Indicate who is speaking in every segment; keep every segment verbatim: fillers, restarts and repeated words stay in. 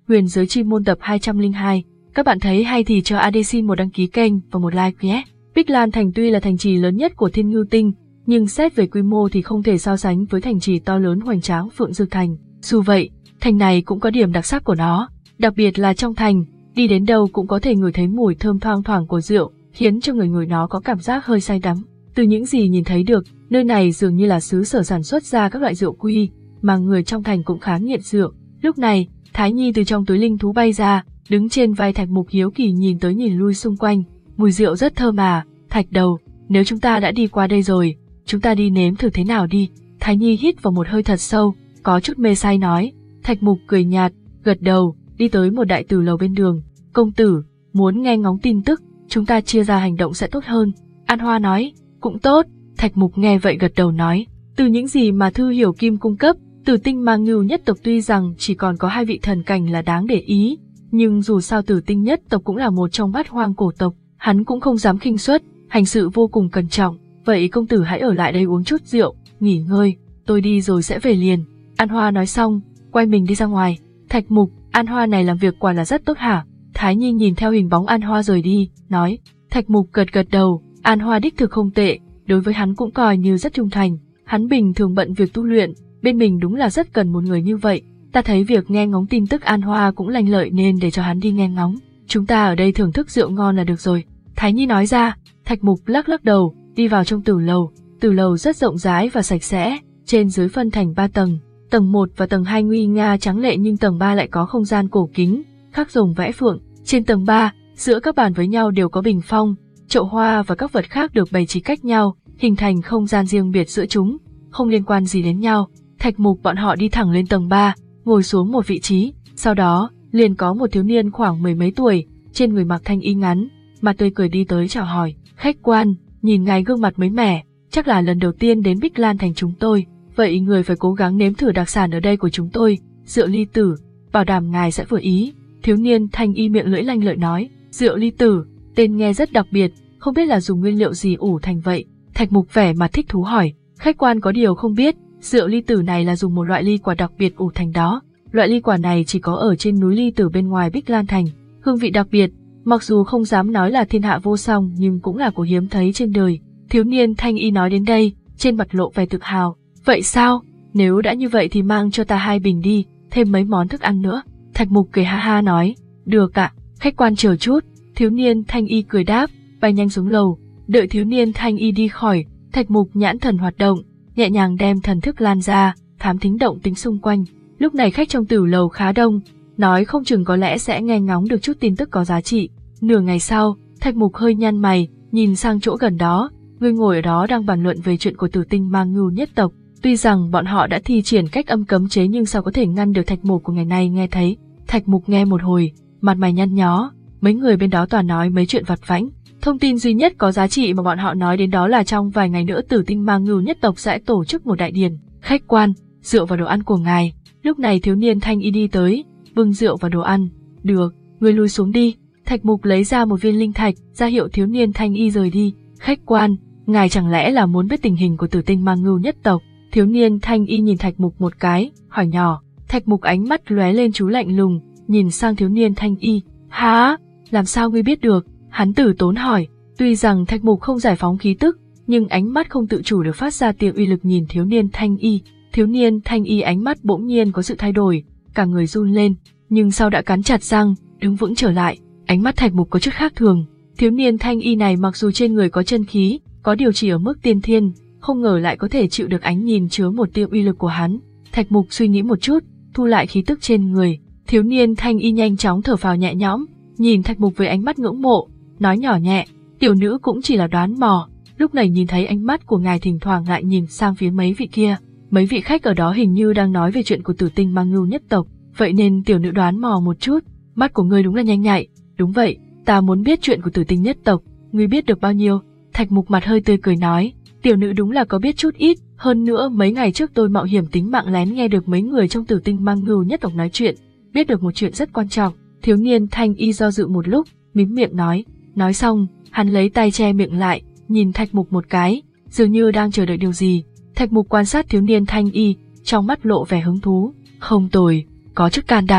Speaker 1: Huyền Giới Chi Môn tập hai trăm lẻ hai. Các bạn thấy hay thì cho a đê xin một đăng ký kênh và một like nhé. Bích Lan Thành tuy là thành trì lớn nhất của Thiên Ngưu Tinh, nhưng xét về quy mô thì không thể so sánh với thành trì to lớn hoành tráng Phượng Dược Thành. Dù vậy, thành này cũng có điểm đặc sắc của nó, đặc biệt là trong thành, đi đến đâu cũng có thể ngửi thấy mùi thơm thoang thoảng của rượu, khiến cho người ngửi nó có cảm giác hơi say đắm. Từ những gì nhìn thấy được, nơi này dường như là xứ sở sản xuất ra các loại rượu quý, mà người trong thành cũng khá nghiện rượu. Lúc này, Thái Nhi từ trong túi linh thú bay ra, đứng trên vai Thạch Mục hiếu kỳ nhìn tới nhìn lui xung quanh. Mùi rượu rất thơm à, Thạch Đầu, nếu chúng ta đã đi qua đây rồi, chúng ta đi nếm thử thế nào đi. Thái Nhi hít vào một hơi thật sâu, có chút mê say nói. Thạch Mục cười nhạt, gật đầu, đi tới một đại tử lầu bên đường. Công tử, muốn nghe ngóng tin tức, chúng ta chia ra hành động sẽ tốt hơn. An Hoa nói, cũng tốt. Thạch Mục nghe vậy gật đầu nói, từ những gì mà Thư Hiểu Kim cung cấp, Tử Tinh Ma Ngưu nhất tộc tuy rằng chỉ còn có hai vị thần cảnh là đáng để ý, nhưng dù sao Tử Tinh nhất tộc cũng là một trong bát hoang cổ tộc, hắn cũng không dám khinh suất, hành sự vô cùng cẩn trọng. Vậy công tử hãy ở lại đây uống chút rượu, nghỉ ngơi, tôi đi rồi sẽ về liền. An Hoa nói xong, quay mình đi ra ngoài. Thạch Mục, An Hoa này làm việc quả là rất tốt hả? Thái Nhi nhìn theo hình bóng An Hoa rời đi, nói. Thạch Mục gật gật đầu, An Hoa đích thực không tệ, đối với hắn cũng coi như rất trung thành. Hắn bình thường bận việc tu luyện, bên mình đúng là rất cần một người như vậy. Ta thấy việc nghe ngóng tin tức An Hoa cũng lành lợi nên để cho hắn đi nghe ngóng. Chúng ta ở đây thưởng thức rượu ngon là được rồi. Thái Nhi nói ra. Thạch Mục lắc lắc đầu, đi vào trong tử lầu. Tử lầu rất rộng rãi và sạch sẽ, trên dưới phân thành ba tầng. Tầng một và tầng hai nguy nga tráng lệ, nhưng tầng ba lại có không gian cổ kính, khắc rồng vẽ phượng. Trên tầng ba, giữa các bàn với nhau đều có bình phong, chậu hoa và các vật khác được bày trí cách nhau, hình thành không gian riêng biệt giữa chúng, không liên quan gì đến nhau. Thạch Mục bọn họ đi thẳng lên tầng ba, ngồi xuống một vị trí, sau đó, liền có một thiếu niên khoảng mười mấy tuổi, trên người mặc thanh y ngắn, mặt tươi cười đi tới chào hỏi. Khách quan, nhìn ngài gương mặt mới mẻ, chắc là lần đầu tiên đến Bích Lan Thành chúng tôi, vậy người phải cố gắng nếm thử đặc sản ở đây của chúng tôi, rượu ly tử, bảo đảm ngài sẽ vừa ý. Thiếu niên thanh y miệng lưỡi lanh lợi nói. Rượu ly tử, tên nghe rất đặc biệt, không biết là dùng nguyên liệu gì ủ thành vậy. Thạch Mục vẻ mặt thích thú hỏi. Khách quan có điều không biết, rượu ly tử này là dùng một loại ly quả đặc biệt ủ thành đó. Loại ly quả này chỉ có ở trên núi ly tử bên ngoài Bích Lan Thành, hương vị đặc biệt, mặc dù không dám nói là thiên hạ vô song nhưng cũng là của hiếm thấy trên đời. Thiếu niên thanh y nói đến đây, trên mặt lộ vẻ tự hào. Vậy sao? Nếu đã như vậy thì mang cho ta hai bình đi, thêm mấy món thức ăn nữa. Thạch Mục cười ha ha nói. Được ạ, khách quan chờ chút. Thiếu niên thanh y cười đáp, bay nhanh xuống lầu. Đợi thiếu niên thanh y đi khỏi, Thạch Mục nhãn thần hoạt động, nhẹ nhàng đem thần thức lan ra, thám thính động tính xung quanh. Lúc này khách trong tử lầu khá đông, nói không chừng có lẽ sẽ nghe ngóng được chút tin tức có giá trị. Nửa ngày sau, Thạch Mục hơi nhăn mày, nhìn sang chỗ gần đó, người ngồi ở đó đang bàn luận về chuyện của Tử Tinh Ma Ngưu nhất tộc. Tuy rằng bọn họ đã thi triển cách âm cấm chế nhưng sao có thể ngăn được Thạch Mục của ngày nay nghe thấy. Thạch Mục nghe một hồi, mặt mày nhăn nhó, mấy người bên đó toàn nói mấy chuyện vặt vãnh. Thông tin duy nhất có giá trị mà bọn họ nói đến đó là trong vài ngày nữa Tử Tinh Ma Ngưu nhất tộc sẽ tổ chức một đại điển. Khách quan, rượu và đồ ăn của ngài. Lúc này thiếu niên thanh y đi tới, bưng rượu và đồ ăn. Được, người lui xuống đi. Thạch Mục lấy ra một viên linh thạch, ra hiệu thiếu niên thanh y rời đi. Khách quan, ngài chẳng lẽ là muốn biết tình hình của Tử Tinh Ma Ngưu nhất tộc? Thiếu niên thanh y nhìn Thạch Mục một cái, hỏi nhỏ. Thạch Mục ánh mắt lóe lên chú lạnh lùng, nhìn sang thiếu niên thanh y. Hả? Làm sao ngươi biết được? Hắn tử tốn hỏi. Tuy rằng Thạch Mục không giải phóng khí tức, nhưng ánh mắt không tự chủ được phát ra tiếng uy lực nhìn thiếu niên thanh y. Thiếu niên thanh y ánh mắt bỗng nhiên có sự thay đổi, cả người run lên, nhưng sau đã cắn chặt răng, đứng vững trở lại. Ánh mắt Thạch Mục có chút khác thường. Thiếu niên thanh y này mặc dù trên người có chân khí, có điều chỉ ở mức tiên thiên, không ngờ lại có thể chịu được ánh nhìn chứa một tia uy lực của hắn. Thạch Mục suy nghĩ một chút, thu lại khí tức trên người. Thiếu niên thanh y nhanh chóng thở phào nhẹ nhõm, nhìn Thạch Mục với ánh mắt ngưỡng mộ, nói nhỏ nhẹ, tiểu nữ cũng chỉ là đoán mò. Lúc này nhìn thấy ánh mắt của ngài thỉnh thoảng lại nhìn sang phía mấy vị kia, mấy vị khách ở đó hình như đang nói về chuyện của Tử Tinh Ma Ngưu nhất tộc, vậy nên tiểu nữ đoán mò một chút. Mắt của ngươi đúng là nhanh nhạy. Đúng vậy, ta muốn biết chuyện của Tử Tinh nhất tộc, ngươi biết được bao nhiêu? Thạch Mục mặt hơi tươi cười nói, tiểu nữ đúng là có biết chút ít, hơn nữa mấy ngày trước tôi mạo hiểm tính mạng lén nghe được mấy người trong Tử Tinh Ma Ngưu nhất tộc nói chuyện, biết được một chuyện rất quan trọng. Thiếu niên thanh y do dự một lúc, mím miệng nói, nói xong, hắn lấy tay che miệng lại, nhìn Thạch Mục một cái, dường như đang chờ đợi điều gì. Thạch Mục quan sát thiếu niên thanh y, trong mắt lộ vẻ hứng thú. Không tồi, có chút can đảm.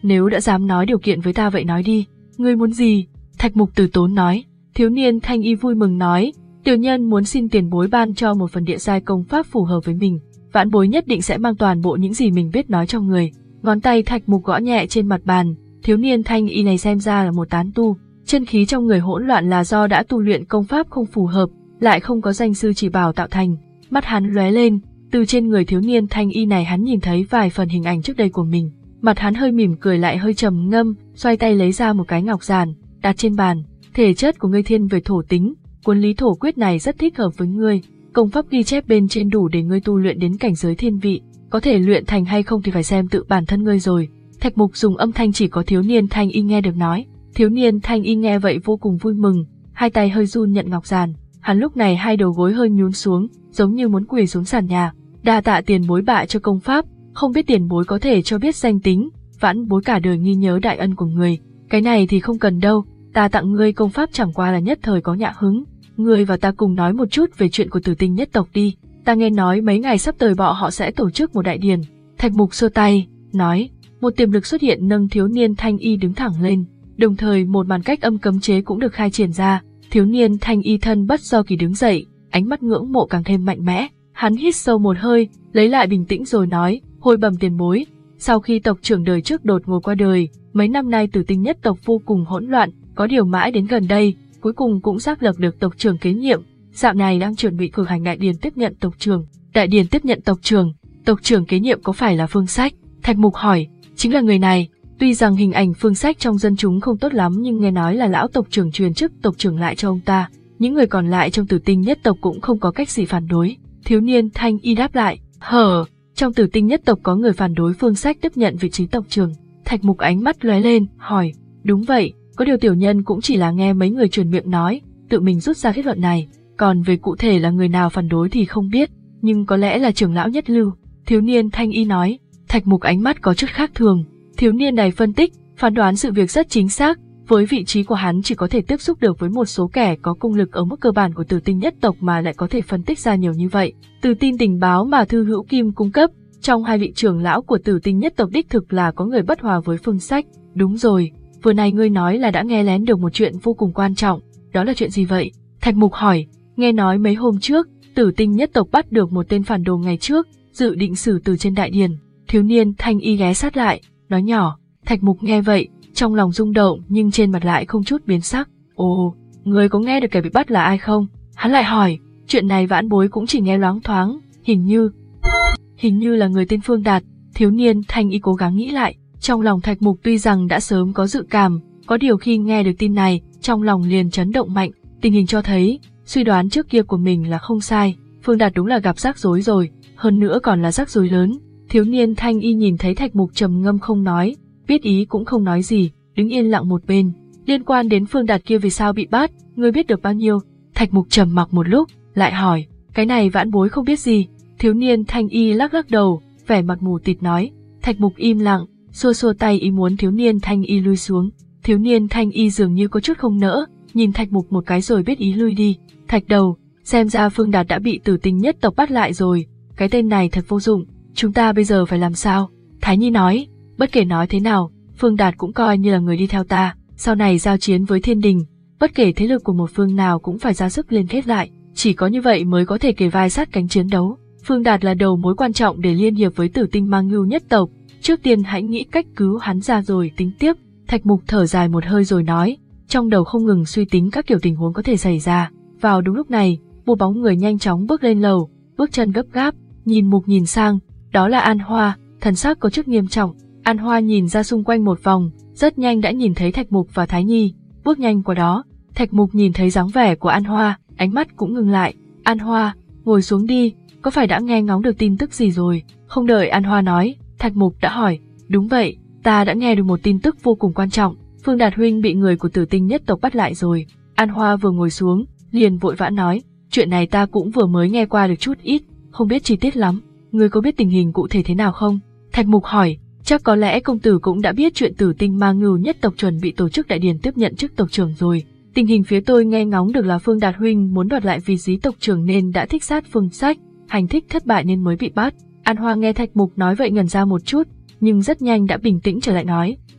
Speaker 1: nếu đã dám nói điều kiện với ta vậy nói đi, ngươi muốn gì? Thạch Mục từ tốn nói. Thiếu niên thanh y vui mừng nói, tiểu nhân muốn xin tiền bối ban cho một phần địa giai công pháp phù hợp với mình, vãn bối nhất định sẽ mang toàn bộ những gì mình biết nói cho người. Ngón tay Thạch Mục gõ nhẹ trên mặt bàn, thiếu niên thanh y này xem ra là một tán tu, chân khí trong người hỗn loạn là do đã tu luyện công pháp không phù hợp, lại không có danh sư chỉ bảo tạo thành. Mắt hắn lóe lên, từ trên người thiếu niên thanh y này hắn nhìn thấy vài phần hình ảnh trước đây của mình. Mặt hắn hơi mỉm cười lại hơi trầm ngâm, xoay tay lấy ra một cái ngọc giản, đặt trên bàn. Thể chất của ngươi thiên về thổ tính, cuốn lý thổ quyết này rất thích hợp với ngươi. Công pháp ghi chép bên trên đủ để ngươi tu luyện đến cảnh giới thiên vị, có thể luyện thành hay không thì phải xem tự bản thân ngươi rồi. Thạch Mục dùng âm thanh chỉ có thiếu niên thanh y nghe được nói. Thiếu niên thanh y nghe vậy vô cùng vui mừng, hai tay hơi run nhận ngọc giản. Hắn lúc này hai đầu gối hơi nhún xuống, giống như muốn quỳ xuống sàn nhà. Đa tạ tiền bối bạ cho công pháp, không biết tiền bối có thể cho biết danh tính, vãn bối cả đời ghi nhớ đại ân của người. Cái này thì không cần đâu, ta tặng ngươi công pháp chẳng qua là nhất thời có nhã hứng. Ngươi và ta cùng nói một chút về chuyện của Tử Tinh nhất tộc đi, ta nghe nói mấy ngày sắp tới bọn họ sẽ tổ chức một đại điển. Thạch Mục giơ tay, nói, một tiềm lực xuất hiện nâng thiếu niên thanh y đứng thẳng lên, đồng thời một màn cách âm cấm chế cũng được khai triển ra. Thiếu niên thanh y thân bất do kỳ đứng dậy, ánh mắt ngưỡng mộ càng thêm mạnh mẽ. Hắn hít sâu một hơi, lấy lại bình tĩnh rồi nói, hồi bẩm tiền bối, sau khi tộc trưởng đời trước đột ngột qua đời, mấy năm nay Tử Tinh nhất tộc vô cùng hỗn loạn, có điều mãi đến gần đây, cuối cùng cũng xác lập được tộc trưởng kế nhiệm, dạo này đang chuẩn bị cử hành đại điển tiếp nhận tộc trưởng. Đại điển tiếp nhận tộc trưởng, tộc trưởng kế nhiệm có phải là Phương Sách? Thạch Mục hỏi. Chính là người này. Tuy rằng hình ảnh Phương Sách trong dân chúng không tốt lắm nhưng nghe nói là lão tộc trưởng truyền chức tộc trưởng lại cho ông ta, những người còn lại trong Tử Tinh nhất tộc cũng không có cách gì phản đối. Thiếu niên thanh y đáp lại, hở, trong Tử Tinh nhất tộc có người phản đối Phương Sách tiếp nhận vị trí tộc trưởng. Thạch Mục ánh mắt lóe lên, hỏi, đúng vậy, có điều tiểu nhân cũng chỉ là nghe mấy người truyền miệng nói, tự mình rút ra kết luận này, còn về cụ thể là người nào phản đối thì không biết, nhưng có lẽ là trưởng lão nhất lưu. Thiếu niên thanh y nói. Thạch Mục ánh mắt có chút khác thường, thiếu niên này phân tích, phán đoán sự việc rất chính xác, với vị trí của hắn chỉ có thể tiếp xúc được với một số kẻ có công lực ở mức cơ bản của Tử Tinh nhất tộc mà lại có thể phân tích ra nhiều như vậy. Từ tin tình báo mà Thư Hữu Kim cung cấp, trong hai vị trưởng lão của Tử Tinh nhất tộc đích thực là có người bất hòa với Phương Sách. Đúng rồi, vừa này ngươi nói là đã nghe lén được một chuyện vô cùng quan trọng, đó là chuyện gì vậy? Thạch Mục hỏi. Nghe nói mấy hôm trước, Tử Tinh nhất tộc bắt được một tên phản đồ ngày trước, dự định xử tử trên đại điển. Thiếu niên thanh y ghé sát lại, nói nhỏ. Thạch Mục nghe vậy, trong lòng rung động nhưng trên mặt lại không chút biến sắc. Ồ, người có nghe được kẻ bị bắt là ai không? Hắn lại hỏi. Chuyện này vãn bối cũng chỉ nghe loáng thoáng, hình như... Hình như là người tên Phương Đạt. Thiếu niên thanh y cố gắng nghĩ lại. Trong lòng Thạch Mục tuy rằng đã sớm có dự cảm, có điều khi nghe được tin này, trong lòng liền chấn động mạnh. Tình hình cho thấy, suy đoán trước kia của mình là không sai. Phương Đạt đúng là gặp rắc rối rồi, hơn nữa còn là rắc rối lớn. Thiếu niên thanh y nhìn thấy Thạch Mục trầm ngâm không nói, biết ý cũng không nói gì, đứng yên lặng một bên. Liên quan đến Phương Đạt kia vì sao bị bắt, ngươi biết được bao nhiêu? Thạch Mục trầm mặc một lúc, lại hỏi, cái này vãn bối không biết gì. Thiếu niên thanh y lắc lắc đầu, vẻ mặt mù tịt nói. Thạch Mục im lặng, xua xua tay ý muốn thiếu niên thanh y lui xuống. Thiếu niên thanh y dường như có chút không nỡ, nhìn Thạch Mục một cái rồi biết ý lui đi. Thạch đầu, xem ra Phương Đạt đã bị Tử Tinh nhất tộc bắt lại rồi, cái tên này thật vô dụng. Chúng ta bây giờ phải làm sao? Thái Nhi nói, bất kể nói thế nào, Phương Đạt cũng coi như là người đi theo ta, sau này giao chiến với thiên đình, bất kể thế lực của một phương nào cũng phải ra sức liên kết lại, chỉ có như vậy mới có thể kề vai sát cánh chiến đấu. Phương Đạt là đầu mối quan trọng để liên hiệp với Tử Tinh Mang Ngưu nhất tộc, trước tiên hãy nghĩ cách cứu hắn ra rồi tính tiếp. Thạch Mục thở dài một hơi rồi nói, trong đầu không ngừng suy tính các kiểu tình huống có thể xảy ra. Vào đúng lúc này, một bóng người nhanh chóng bước lên lầu, bước chân gấp gáp, nhìn Mục nhìn sang, đó là An Hoa, thần sắc có chút nghiêm trọng. An Hoa nhìn ra xung quanh một vòng, rất nhanh đã nhìn thấy Thạch Mục và Thái Nhi, bước nhanh qua đó. Thạch Mục nhìn thấy dáng vẻ của An Hoa, ánh mắt cũng ngừng lại. An Hoa, ngồi xuống đi, có phải đã nghe ngóng được tin tức gì rồi? Không đợi An Hoa nói, Thạch Mục đã hỏi, đúng vậy, ta đã nghe được một tin tức vô cùng quan trọng, Phương Đạt huynh bị người của Tử Tinh nhất tộc bắt lại rồi. An Hoa vừa ngồi xuống, liền vội vã nói, chuyện này ta cũng vừa mới nghe qua được chút ít, không biết chi tiết lắm, ngươi có biết tình hình cụ thể thế nào không? Thạch Mục hỏi, chắc có lẽ công tử cũng đã biết chuyện Tử Tinh Ma Ngưu nhất tộc chuẩn bị tổ chức đại điển tiếp nhận chức tộc trưởng rồi. Tình hình phía tôi nghe ngóng được là Phương Đạt huynh muốn đoạt lại vị trí tộc trưởng nên đã thích sát Phương Sách, hành thích thất bại nên mới bị bắt. An Hoa nghe Thạch Mục nói vậy ngẩn ra một chút, nhưng rất nhanh đã bình tĩnh trở lại nói,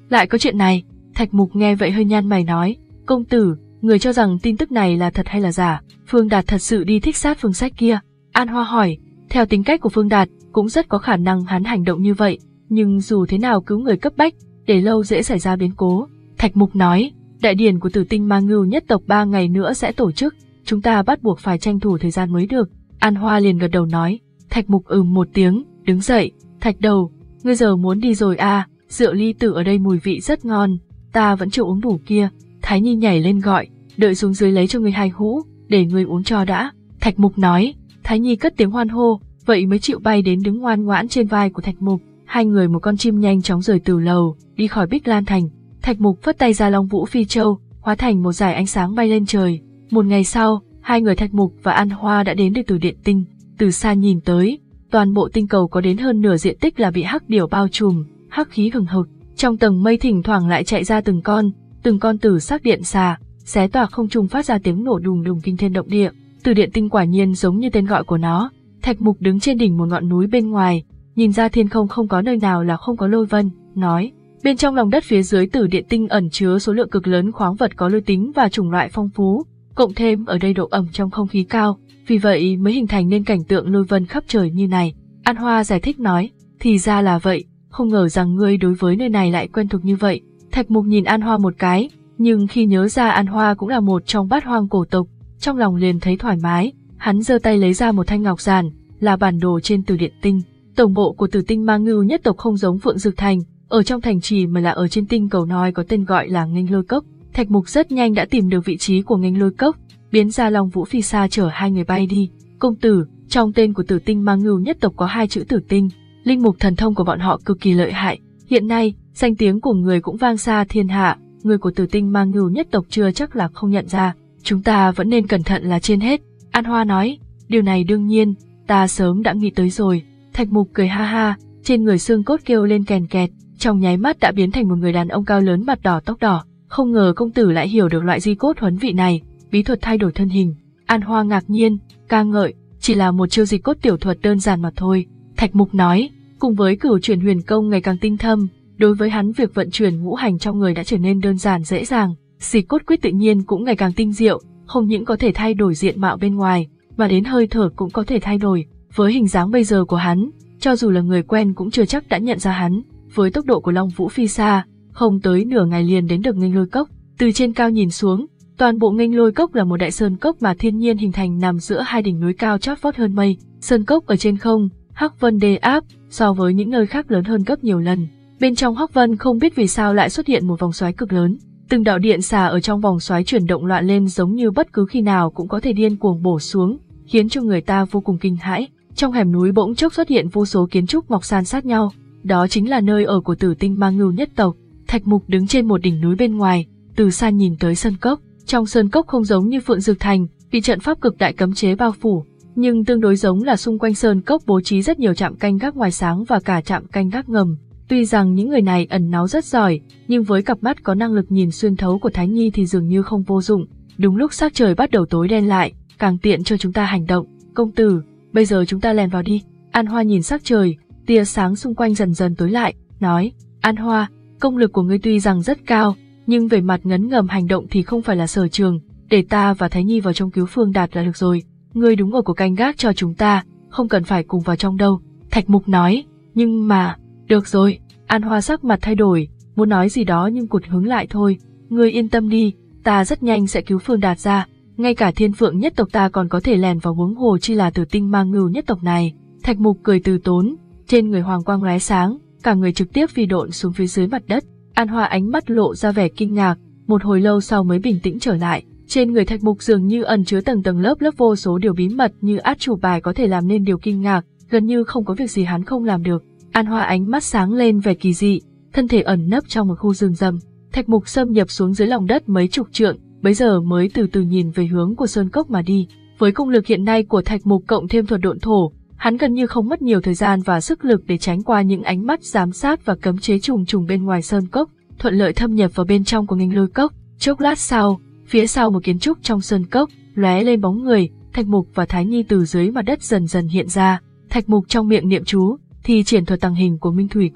Speaker 1: Lại có chuyện này? Thạch Mục nghe vậy hơi nhăn mày nói, công tử, người cho rằng tin tức này là thật hay là giả? Phương Đạt thật sự đi thích sát Phương Sách kia? An Hoa hỏi. Theo tính cách của Phương Đạt, cũng rất có khả năng hắn hành động như vậy, nhưng dù thế nào cứu người cấp bách, để lâu dễ xảy ra biến cố. Thạch Mục nói, đại điển của Tử Tinh Ma Ngưu nhất tộc ba ngày nữa sẽ tổ chức, chúng ta bắt buộc phải tranh thủ thời gian mới được. An Hoa liền gật đầu nói. Thạch Mục ừm một tiếng, đứng dậy. Thạch đầu, ngươi giờ muốn đi rồi à? Rượu ly tử ở đây mùi vị rất ngon, ta vẫn chưa uống đủ kia. Thái Nhi nhảy lên gọi, đợi xuống dưới lấy cho ngươi hai hũ, để ngươi uống cho đã. Thạch Mục nói. Thái Nhi cất tiếng hoan hô, vậy mới chịu bay đến đứng ngoan ngoãn trên vai của Thạch Mục. Hai người một con chim nhanh chóng rời từ lầu, đi khỏi Bích Lan Thành. Thạch Mục phất tay ra Long Vũ Phi Châu, hóa thành một dải ánh sáng bay lên trời. Một ngày sau, hai người Thạch Mục và An Hoa đã đến được Từ Điện Tinh. Từ xa nhìn tới, toàn bộ tinh cầu có đến hơn nửa diện tích là bị hắc điểu bao trùm, hắc khí hừng hực. Trong tầng mây thỉnh thoảng lại chạy ra từng con, từng con tử sắc điện xà, xé toạc không trung phát ra tiếng nổ đùng đùng kinh thiên động địa. Từ Điện Tinh quả nhiên giống như tên gọi của nó. Thạch Mục đứng trên đỉnh một ngọn núi bên ngoài, nhìn ra thiên không không có nơi nào là không có lôi vân, nói, bên trong lòng đất phía dưới Tử Điện Tinh ẩn chứa số lượng cực lớn khoáng vật có lôi tính và chủng loại phong phú, cộng thêm ở đây độ ẩm trong không khí cao, vì vậy mới hình thành nên cảnh tượng lôi vân khắp trời như này. An Hoa giải thích nói, thì ra là vậy, không ngờ rằng ngươi đối với nơi này lại quen thuộc như vậy. Thạch Mục nhìn An Hoa một cái, nhưng khi nhớ ra An Hoa cũng là một trong bát hoang cổ tộc, trong lòng liền thấy thoải mái. Hắn giơ tay lấy ra một thanh ngọc giản, là bản đồ trên Tử Điện Tinh. Tổng bộ của Tử Tinh Ma Ngưu nhất tộc không giống Phượng Dực Thành, ở trong thành trì mà là ở trên tinh cầu nói có tên gọi là Nghênh Lôi Cốc. Thạch Mục rất nhanh đã tìm được vị trí của Nghênh Lôi Cốc, biến ra Long Vũ Phi Sa chở hai người bay đi. Công tử, trong tên của Tử Tinh Ma Ngưu nhất tộc có hai chữ Tử Tinh, linh mục thần thông của bọn họ cực kỳ lợi hại. Hiện nay, danh tiếng của người cũng vang xa thiên hạ, người của Tử Tinh Ma Ngưu nhất tộc chưa chắc là không nhận ra. Chúng ta vẫn nên cẩn thận là trên hết. An Hoa nói, điều này đương nhiên, ta sớm đã nghĩ tới rồi. Thạch Mục cười ha ha, trên người xương cốt kêu lên kèn kẹt, trong nháy mắt đã biến thành một người đàn ông cao lớn mặt đỏ tóc đỏ. Không ngờ công tử lại hiểu được loại di cốt huấn vị này, bí thuật thay đổi thân hình. An Hoa ngạc nhiên, ca ngợi, chỉ là một chiêu di cốt tiểu thuật đơn giản mà thôi. Thạch Mục nói, cùng với cửu chuyển huyền công ngày càng tinh thâm, đối với hắn việc vận chuyển ngũ hành trong người đã trở nên đơn giản dễ dàng. Di cốt quyết tự nhiên cũng ngày càng tinh diệu, không những có thể thay đổi diện mạo bên ngoài, mà đến hơi thở cũng có thể thay đổi. Với hình dáng bây giờ của hắn, cho dù là người quen cũng chưa chắc đã nhận ra hắn. Với tốc độ của Long Vũ Phi Sa, không tới nửa ngày liền đến được Nghênh Lôi Cốc. Từ trên cao nhìn xuống, toàn bộ Nghênh Lôi Cốc là một đại sơn cốc mà thiên nhiên hình thành nằm giữa hai đỉnh núi cao chót vót hơn mây. Sơn cốc ở trên không, hắc vân đê áp, so với những nơi khác lớn hơn gấp nhiều lần. Bên trong hắc vân không biết vì sao lại xuất hiện một vòng xoáy cực lớn. Từng đạo điện xà ở trong vòng xoáy chuyển động loạn lên giống như bất cứ khi nào cũng có thể điên cuồng bổ xuống, khiến cho người ta vô cùng kinh hãi. Trong hẻm núi bỗng chốc xuất hiện vô số kiến trúc mọc san sát nhau, đó chính là nơi ở của Tử Tinh Ma Ngưu nhất tộc. Thạch Mục đứng trên một đỉnh núi bên ngoài, từ xa nhìn tới sơn cốc. Trong sơn cốc không giống như Phượng Dực Thành, bị trận pháp cực đại cấm chế bao phủ, nhưng tương đối giống là xung quanh sơn cốc bố trí rất nhiều trạm canh gác ngoài sáng và cả trạm canh gác ngầm. Tuy rằng những người này ẩn náu rất giỏi, nhưng với cặp mắt có năng lực nhìn xuyên thấu của Thái Nhi thì dường như không vô dụng. Đúng lúc sắc trời bắt đầu tối đen lại, càng tiện cho chúng ta hành động. Công tử, bây giờ chúng ta lèn vào đi. An Hoa nhìn sắc trời, tia sáng xung quanh dần dần tối lại, nói, An Hoa, công lực của ngươi tuy rằng rất cao, nhưng về mặt ngấn ngầm hành động thì không phải là sở trường, để ta và Thái Nhi vào trong cứu Phương Đạt là được rồi. Ngươi đúng ở của canh gác cho chúng ta, không cần phải cùng vào trong đâu. Thạch Mục nói, nhưng mà, được rồi. An Hoa sắc mặt thay đổi, muốn nói gì đó nhưng cụt hứng lại thôi. Ngươi yên tâm đi, ta rất nhanh sẽ cứu Phương Đạt ra, ngay cả Thiên Phượng nhất tộc ta còn có thể lèn vào, huống hồ chi là Tử Tinh Ma Ngưu nhất tộc này. Thạch Mục cười từ tốn, trên người hoàng quang lóe sáng, cả người trực tiếp phi độn xuống phía dưới mặt đất. An Hoa ánh mắt lộ ra vẻ kinh ngạc, một hồi lâu sau mới bình tĩnh trở lại. Trên người Thạch Mục dường như ẩn chứa tầng tầng lớp lớp vô số điều bí mật, như át chủ bài có thể làm nên điều kinh ngạc, gần như không có việc gì hắn không làm được. An Hoa ánh mắt sáng lên vẻ kỳ dị, thân thể ẩn nấp trong một khu rừng rậm. Thạch Mục xâm nhập xuống dưới lòng đất mấy chục trượng, bấy giờ mới từ từ nhìn về hướng của sơn cốc mà đi. Với công lực hiện nay của Thạch Mục cộng thêm thuật độn thổ, hắn gần như không mất nhiều thời gian và sức lực để tránh qua những ánh mắt giám sát và cấm chế trùng trùng bên ngoài sơn cốc, thuận lợi thâm nhập vào bên trong của Nghênh Lôi Cốc. Chốc lát sau, phía sau một kiến trúc trong sơn cốc lóe lên bóng người, Thạch Mục và Thái Nhi từ dưới mặt đất dần dần hiện ra. Thạch Mục trong miệng niệm chú, thì triển thuật tàng hình của Minh Thủy Quyết,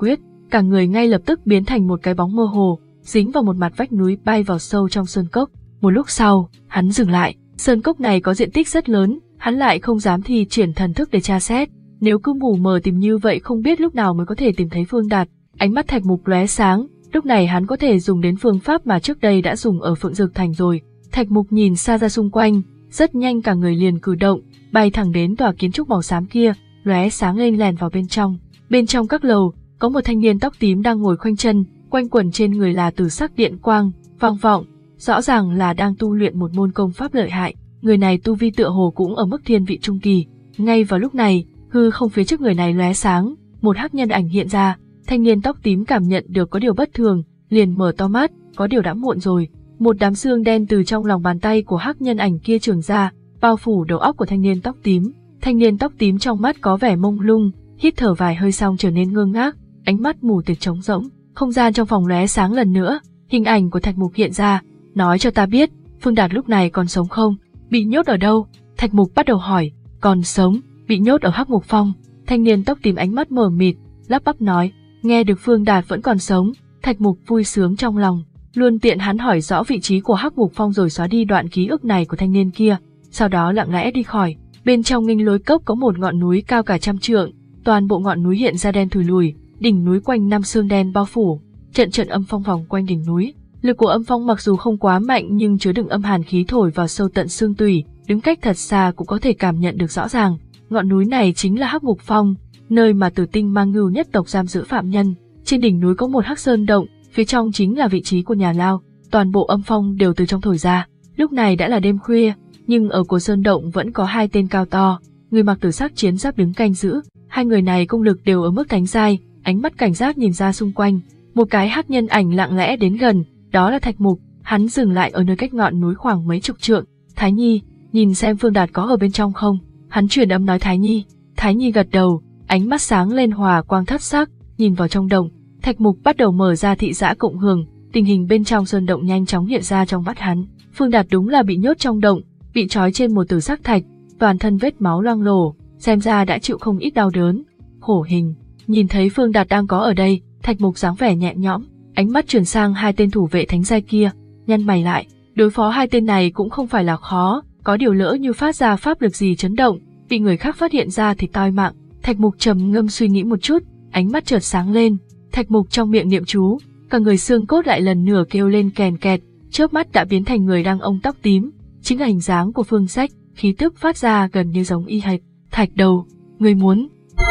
Speaker 1: cả người ngay lập tức biến thành một cái bóng mơ hồ, dính vào một mặt vách núi bay vào sâu trong sơn cốc. Một lúc sau, hắn dừng lại, sơn cốc này có diện tích rất lớn, hắn lại không dám thi triển thần thức để tra xét, nếu cứ mù mờ tìm như vậy không biết lúc nào mới có thể tìm thấy Phương Đạt. Ánh mắt Thạch Mục lóe sáng, lúc này hắn có thể dùng đến phương pháp mà trước đây đã dùng ở Phượng Dược Thành rồi. Thạch Mục nhìn xa ra xung quanh, rất nhanh cả người liền cử động, bay thẳng đến tòa kiến trúc màu xám kia, lóe sáng lên lèn vào bên trong. Bên trong các lầu, có một thanh niên tóc tím đang ngồi khoanh chân, quanh quẩn trên người là tử sắc điện quang, vang vọng, rõ ràng là đang tu luyện một môn công pháp lợi hại. Người này tu vi tựa hồ cũng ở mức thiên vị trung kỳ. Ngay vào lúc này, hư không phía trước người này lóe sáng, một hắc nhân ảnh hiện ra. Thanh niên tóc tím cảm nhận được có điều bất thường, liền mở to mắt, có điều đã muộn rồi. Một đám xương đen từ trong lòng bàn tay của hắc nhân ảnh kia trường ra, bao phủ đầu óc của thanh niên tóc tím. Thanh niên tóc tím trong mắt có vẻ mông lung, hít thở vài hơi xong trở nên ngơ ngác, ánh mắt mù tịt trống rỗng. Không gian trong phòng lóe sáng lần nữa, hình ảnh của Thạch Mục hiện ra. Nói cho ta biết, Phương Đạt lúc này còn sống không? Bị nhốt ở đâu? Thạch Mục bắt đầu hỏi. Còn sống, bị nhốt ở Hắc Ngục Phong. Thanh niên tóc tím ánh mắt mờ mịt, lắp bắp nói. Nghe được Phương Đạt vẫn còn sống, Thạch Mục vui sướng trong lòng. Luôn tiện hắn hỏi rõ vị trí của Hắc Ngục Phong rồi xóa đi đoạn ký ức này của thanh niên kia, sau đó lặng lẽ đi khỏi. Bên trong Nghinh Lôi Cốc có một ngọn núi cao cả trăm trượng, toàn bộ ngọn núi hiện ra đen thùi lùi, đỉnh núi quanh năm sương đen bao phủ, trận trận âm phong vòng quanh đỉnh núi. Lực của âm phong mặc dù không quá mạnh nhưng chứa đựng âm hàn khí thổi vào sâu tận xương tủy, đứng cách thật xa cũng có thể cảm nhận được rõ ràng. Ngọn núi này chính là Hắc Ngục Phong, nơi mà Tử Tinh Mang Ngưu nhất tộc giam giữ phạm nhân. Trên đỉnh núi có một hắc sơn động, phía trong chính là vị trí của nhà lao. Toàn bộ âm phong đều từ trong thổi ra. Lúc này đã là đêm khuya, nhưng ở của sơn động vẫn có hai tên cao to, người mặc tử sắc chiến giáp đứng canh giữ. Hai người này công lực đều ở mức thánh giai, ánh mắt cảnh giác nhìn ra xung quanh. Một cái hắc nhân ảnh lặng lẽ đến gần, đó là Thạch Mục. Hắn dừng lại ở nơi cách ngọn núi khoảng mấy chục trượng. Thái Nhi, nhìn xem Phương Đạt có ở bên trong không? Hắn truyền âm nói Thái Nhi. Thái Nhi gật đầu, ánh mắt sáng lên hòa quang thất sắc, nhìn vào trong động. Thạch Mục bắt đầu mở ra thị giã cộng hưởng, tình hình bên trong sơn động nhanh chóng hiện ra trong mắt hắn. Phương Đạt đúng là bị nhốt trong động, bị trói trên một tử sắc thạch, toàn thân vết máu loang lổ, xem ra đã chịu không ít đau đớn. Hổ hình, nhìn thấy Phương Đạt đang có ở đây, Thạch Mục dáng vẻ nhẹ nhõm, ánh mắt chuyển sang hai tên thủ vệ thánh giai kia, nhăn mày lại, đối phó hai tên này cũng không phải là khó, có điều lỡ như phát ra pháp lực gì chấn động, bị người khác phát hiện ra thì toi mạng. Thạch Mục trầm ngâm suy nghĩ một chút, ánh mắt chợt sáng lên, Thạch Mục trong miệng niệm chú, cả người xương cốt lại lần nữa kêu lên kèn kẹt, chớp mắt đã biến thành người đang ông tóc tím, chính là hình dáng của Phương Sách, khí tức phát ra gần như giống y hệt. Thạch Đầu, người muốn?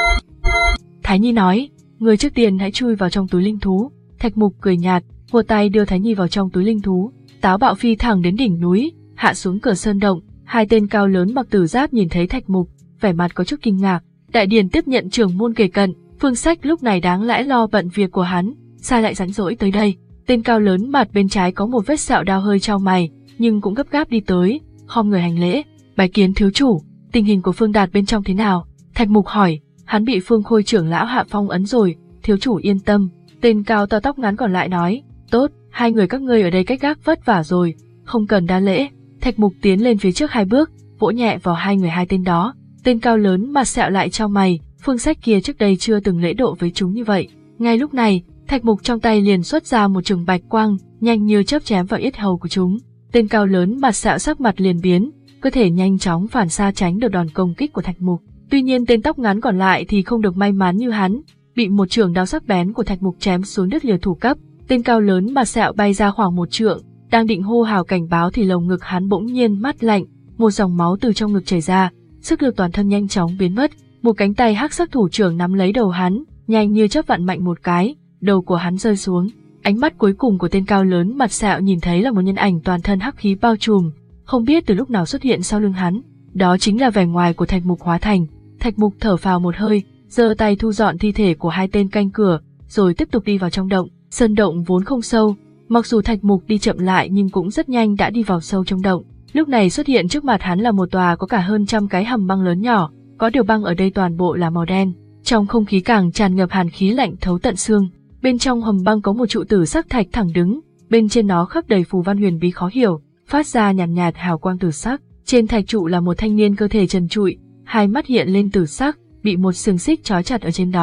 Speaker 1: Thái Nhi nói, người trước tiên hãy chui vào trong túi linh thú. Thạch Mục cười nhạt, một tay đưa Thái Nhi vào trong túi linh thú, táo bạo phi thẳng đến đỉnh núi, hạ xuống cửa sơn động. Hai tên cao lớn mặc tử giáp nhìn thấy Thạch Mục, vẻ mặt có chút kinh ngạc. Đại điển tiếp nhận trưởng môn kề cận, Phương Sách lúc này đáng lẽ lo bận việc của hắn, sao lại rảnh rỗi tới đây? Tên cao lớn mặt bên trái có một vết sẹo đau hơi chau mày, nhưng cũng gấp gáp đi tới, khom người hành lễ. Bái kiến thiếu chủ, tình hình của Phương Đạt bên trong thế nào? Thạch Mục hỏi. Hắn bị Phương Khôi trưởng lão hạ phong ấn rồi, thiếu chủ yên tâm. Tên cao to tóc ngắn còn lại nói, tốt, hai người các ngươi ở đây cách gác vất vả rồi, không cần đa lễ. Thạch Mục tiến lên phía trước hai bước, vỗ nhẹ vào hai người hai tên đó. Tên cao lớn mặt sẹo lại chau mày, Phương Sách kia trước đây chưa từng lễ độ với chúng như vậy. Ngay lúc này, Thạch Mục trong tay liền xuất ra một trường bạch quang, nhanh như chớp chém vào yết hầu của chúng. Tên cao lớn mặt sẹo sắc mặt liền biến, cơ thể nhanh chóng phản xa tránh được đòn công kích của Thạch Mục. Tuy nhiên tên tóc ngắn còn lại thì không được may mắn như hắn, bị một trường đao sắc bén của Thạch Mục chém xuống đứt lìa thủ cấp. Tên cao lớn mặt sẹo bay ra khoảng một trượng, đang định hô hào cảnh báo thì lồng ngực hắn bỗng nhiên mát lạnh, một dòng máu từ trong ngực chảy ra, sức lực toàn thân nhanh chóng biến mất. Một cánh tay hắc sắc thủ trưởng nắm lấy đầu hắn, nhanh như chớp vặn mạnh một cái, đầu của hắn rơi xuống. Ánh mắt cuối cùng của tên cao lớn mặt sẹo nhìn thấy là một nhân ảnh toàn thân hắc khí bao trùm, không biết từ lúc nào xuất hiện sau lưng hắn. Đó chính là vẻ ngoài của Thạch Mục hóa thành. Thạch Mục thở phào một hơi, giơ tay thu dọn thi thể của hai tên canh cửa, rồi tiếp tục đi vào trong động. Sơn động vốn không sâu, mặc dù Thạch Mục đi chậm lại nhưng cũng rất nhanh đã đi vào sâu trong động. Lúc này xuất hiện trước mặt hắn là một tòa có cả hơn trăm cái hầm băng lớn nhỏ, có điều băng ở đây toàn bộ là màu đen. Trong không khí càng tràn ngập hàn khí lạnh thấu tận xương. Bên trong hầm băng có một trụ tử sắc thạch thẳng đứng, bên trên nó khắc đầy phù văn huyền bí khó hiểu, phát ra nhàn nhạt, nhạt hào quang tử sắc. Trên thạch trụ là một thanh niên cơ thể trần trụi, hai mắt hiện lên tử sắc, bị một xiềng xích trói chặt ở trên đó.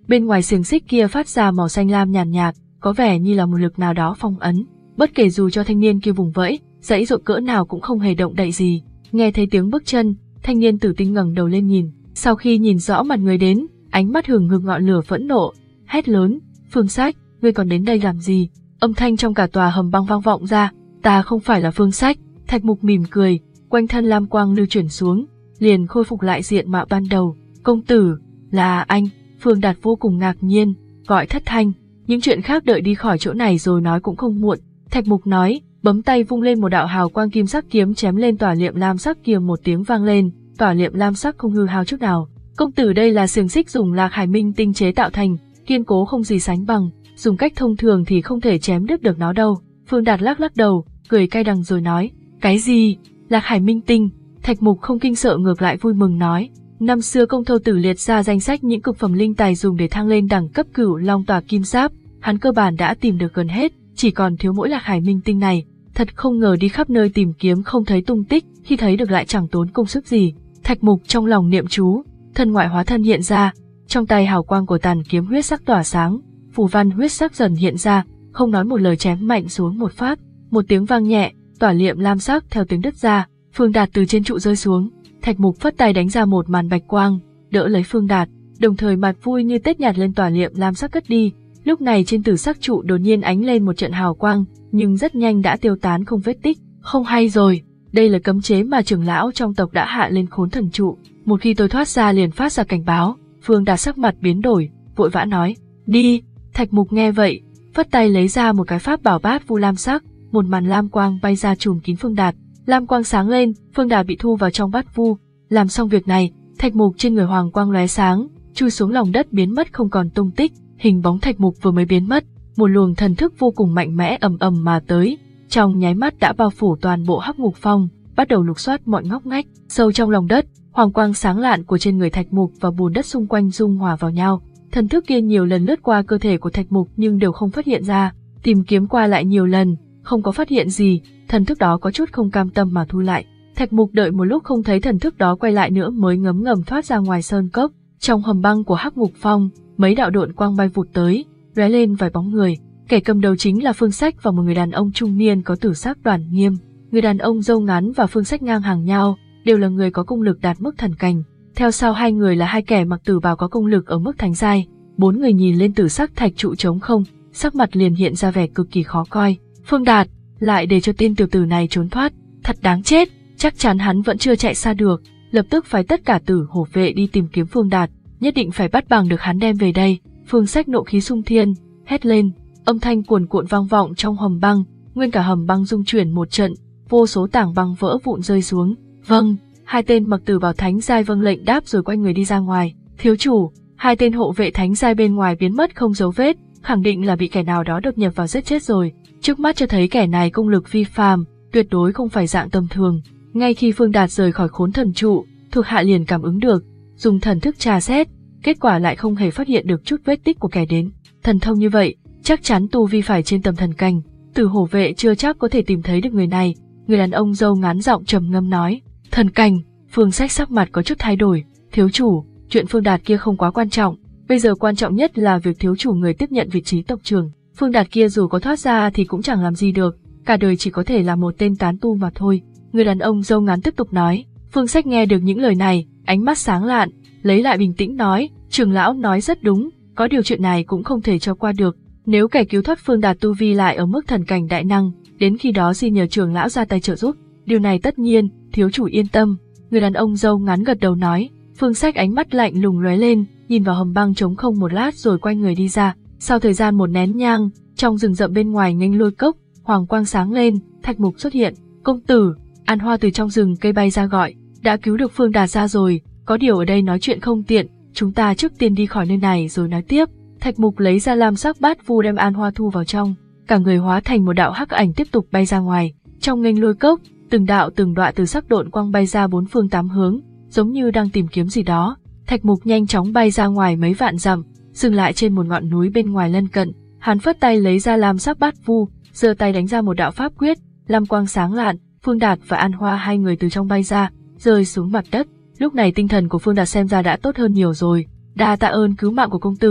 Speaker 1: Bên ngoài xiềng xích kia phát ra màu xanh lam nhàn nhạt, nhạt, có vẻ như là một lực nào đó phong ấn. Bất kể dù cho thanh niên kia vùng vẫy, dãy dội cỡ nào cũng không hề động đậy gì. Nghe thấy tiếng bước chân, thanh niên tử tinh ngẩng đầu lên nhìn. Sau khi nhìn rõ mặt người đến, ánh mắt hừng hực ngọn lửa phẫn nộ, hét lớn: Phương Sách, ngươi còn đến đây làm gì? Âm thanh trong cả tòa hầm băng vang vọng ra: Ta không phải là Phương Sách. Thạch Mục mỉm cười, quanh thân lam quang lưu chuyển xuống, liền khôi phục lại diện mạo ban đầu. Công tử, là anh? Phương Đạt vô cùng ngạc nhiên, gọi thất thanh. Những chuyện khác đợi đi khỏi chỗ này rồi nói cũng không muộn. Thạch Mục nói, bấm tay vung lên một đạo hào quang kim sắc kiếm chém lên tỏa liệm lam sắc kia, một tiếng vang lên, tỏa liệm lam sắc không hư hao chút nào. Công tử, đây là xiềng xích dùng Lạc Hải Minh tinh chế tạo thành, kiên cố không gì sánh bằng, dùng cách thông thường thì không thể chém đứt được nó đâu. Phương Đạt lắc lắc đầu, cười cay đắng rồi nói, cái gì? Lạc Hải Minh tinh? Thạch Mục không kinh sợ, ngược lại vui mừng nói, năm xưa Công Thâu Tử liệt ra danh sách những cực phẩm linh tài dùng để thăng lên đẳng cấp Cửu Long Tỏa Kim Giáp, hắn cơ bản đã tìm được gần hết, chỉ còn thiếu mỗi Lạc Hải Minh tinh này. Thật không ngờ đi khắp nơi tìm kiếm không thấy tung tích, khi thấy được lại chẳng tốn công sức gì. Thạch Mục trong lòng niệm chú, thân ngoại hóa thân hiện ra, trong tay hào quang của tàn kiếm huyết sắc tỏa sáng, phù văn huyết sắc dần hiện ra, không nói một lời chém mạnh xuống một phát, một tiếng vang nhẹ, tỏa liệm lam sắc theo tiếng đứt ra, Phương Đạt từ trên trụ rơi xuống. Thạch Mục phất tay đánh ra một màn bạch quang, đỡ lấy Phương Đạt, đồng thời mặt vui như Tết nhạt lên tỏa liệm lam sắc cất đi. Lúc này trên tử sắc trụ đột nhiên ánh lên một trận hào quang, nhưng rất nhanh đã tiêu tán không vết tích. Không hay rồi, đây là cấm chế mà trưởng lão trong tộc đã hạ lên khốn thần trụ, một khi tôi thoát ra liền phát ra cảnh báo. Phương Đạt sắc mặt biến đổi, vội vã nói, đi. Thạch Mục nghe vậy, phất tay lấy ra một cái pháp bảo bát vu lam sắc, một màn lam quang bay ra trùm kín Phương Đạt. Lam quang sáng lên, Phương Đạt bị thu vào trong bát vu. Làm xong việc này, Thạch Mục trên người hoàng quang lóe sáng, chui xuống lòng đất biến mất không còn tung tích. Hình bóng Thạch Mục vừa mới biến mất, một luồng thần thức vô cùng mạnh mẽ ầm ầm mà tới, trong nháy mắt đã bao phủ toàn bộ Hắc Ngục Phong, bắt đầu lục soát mọi ngóc ngách. Sâu trong lòng đất, hoàng quang sáng lạn của trên người Thạch Mục và bùn đất xung quanh dung hòa vào nhau. Thần thức kia nhiều lần lướt qua cơ thể của Thạch Mục nhưng đều không phát hiện ra, tìm kiếm qua lại nhiều lần, không có phát hiện gì, thần thức đó có chút không cam tâm mà thu lại. Thạch Mục đợi một lúc không thấy thần thức đó quay lại nữa mới ngấm ngầm thoát ra ngoài sơn cốc. Trong hầm băng của Hắc Ngục Phong, mấy đạo độn quang bay vụt tới, lóe lên vài bóng người. Kẻ cầm đầu chính là Phương Sách và một người đàn ông trung niên có tử sắc Đoàn Nghiêm. Người đàn ông râu ngắn và Phương Sách ngang hàng nhau, đều là người có công lực đạt mức thần cảnh. Theo sau hai người là hai kẻ mặc tử bào có công lực ở mức thánh giai. Bốn người nhìn lên tử sắc thạch trụ trống không, sắc mặt liền hiện ra vẻ cực kỳ khó coi. Phương Đạt lại để cho tên tiểu tử này trốn thoát, thật đáng chết. Chắc chắn hắn vẫn chưa chạy xa được, lập tức phái tất cả tử hổ vệ đi tìm kiếm Phương Đạt, nhất định phải bắt bằng được hắn đem về đây. Phương Sách nộ khí xung thiên, hét lên, âm thanh cuồn cuộn vang vọng trong hầm băng, nguyên cả hầm băng rung chuyển một trận, vô số tảng băng vỡ vụn rơi xuống. Vâng, hai tên mặc tử bào thánh giai vâng lệnh đáp rồi quay người đi ra ngoài. Thiếu chủ, hai tên hộ vệ thánh giai bên ngoài biến mất không dấu vết, khẳng định là bị kẻ nào đó đột nhập vào giết chết rồi. Trước mắt cho thấy kẻ này công lực phi phàm, tuyệt đối không phải dạng tầm thường. Ngay khi Phương Đạt rời khỏi khốn thần trụ, thuộc hạ liền cảm ứng được, dùng thần thức tra xét, kết quả lại không hề phát hiện được chút vết tích của kẻ đến. Thần thông như vậy, chắc chắn tu vi phải trên tầm thần cảnh, tử hổ vệ chưa chắc có thể tìm thấy được người này. Người đàn ông râu ngắn giọng trầm ngâm nói, thần cảnh. Phương Sách sắc mặt có chút thay đổi, thiếu chủ, chuyện Phương Đạt kia không quá quan trọng, bây giờ quan trọng nhất là việc thiếu chủ người tiếp nhận vị trí tộc trưởng. Phương Đạt kia dù có thoát ra thì cũng chẳng làm gì được, cả đời chỉ có thể là một tên tán tu mà thôi. Người đàn ông râu ngắn tiếp tục nói. Phương Sách nghe được những lời này, ánh mắt sáng lạn, lấy lại bình tĩnh nói, trưởng lão nói rất đúng, có điều chuyện này cũng không thể cho qua được. Nếu kẻ cứu thoát Phương Đạt tu vi lại ở mức thần cảnh đại năng, đến khi đó xin nhờ trưởng lão ra tay trợ giúp. Điều này tất nhiên, thiếu chủ yên tâm. Người đàn ông râu ngắn gật đầu nói. Phương Sách ánh mắt lạnh lùng lóe lên, nhìn vào hầm băng trống không một lát rồi quay người đi ra. Sau thời gian một nén nhang, trong rừng rậm bên ngoài nghênh lôi cốc, hoàng quang sáng lên, Thạch Mục xuất hiện. Công tử. An Hoa từ trong rừng cây bay ra gọi, đã cứu được Phương Đạt ra rồi, có điều ở đây nói chuyện không tiện, chúng ta trước tiên đi khỏi nơi này rồi nói tiếp. Thạch Mục lấy ra lam sắc bát vu đem An Hoa thu vào trong, cả người hóa thành một đạo hắc ảnh tiếp tục bay ra ngoài. Trong nghênh lôi cốc, từng đạo từng đọa từ sắc độn quang bay ra bốn phương tám hướng, giống như đang tìm kiếm gì đó. Thạch Mục nhanh chóng bay ra ngoài mấy vạn dặm, dừng lại trên một ngọn núi bên ngoài lân cận. Hắn phất tay lấy ra lam sắc bát vu, giơ tay đánh ra một đạo pháp quyết, lam quang sáng lạn. Phương Đạt và An Hoa hai người từ trong bay ra, rơi xuống mặt đất. Lúc này tinh thần của Phương Đạt xem ra đã tốt hơn nhiều rồi. Đa tạ ơn cứu mạng của công tử.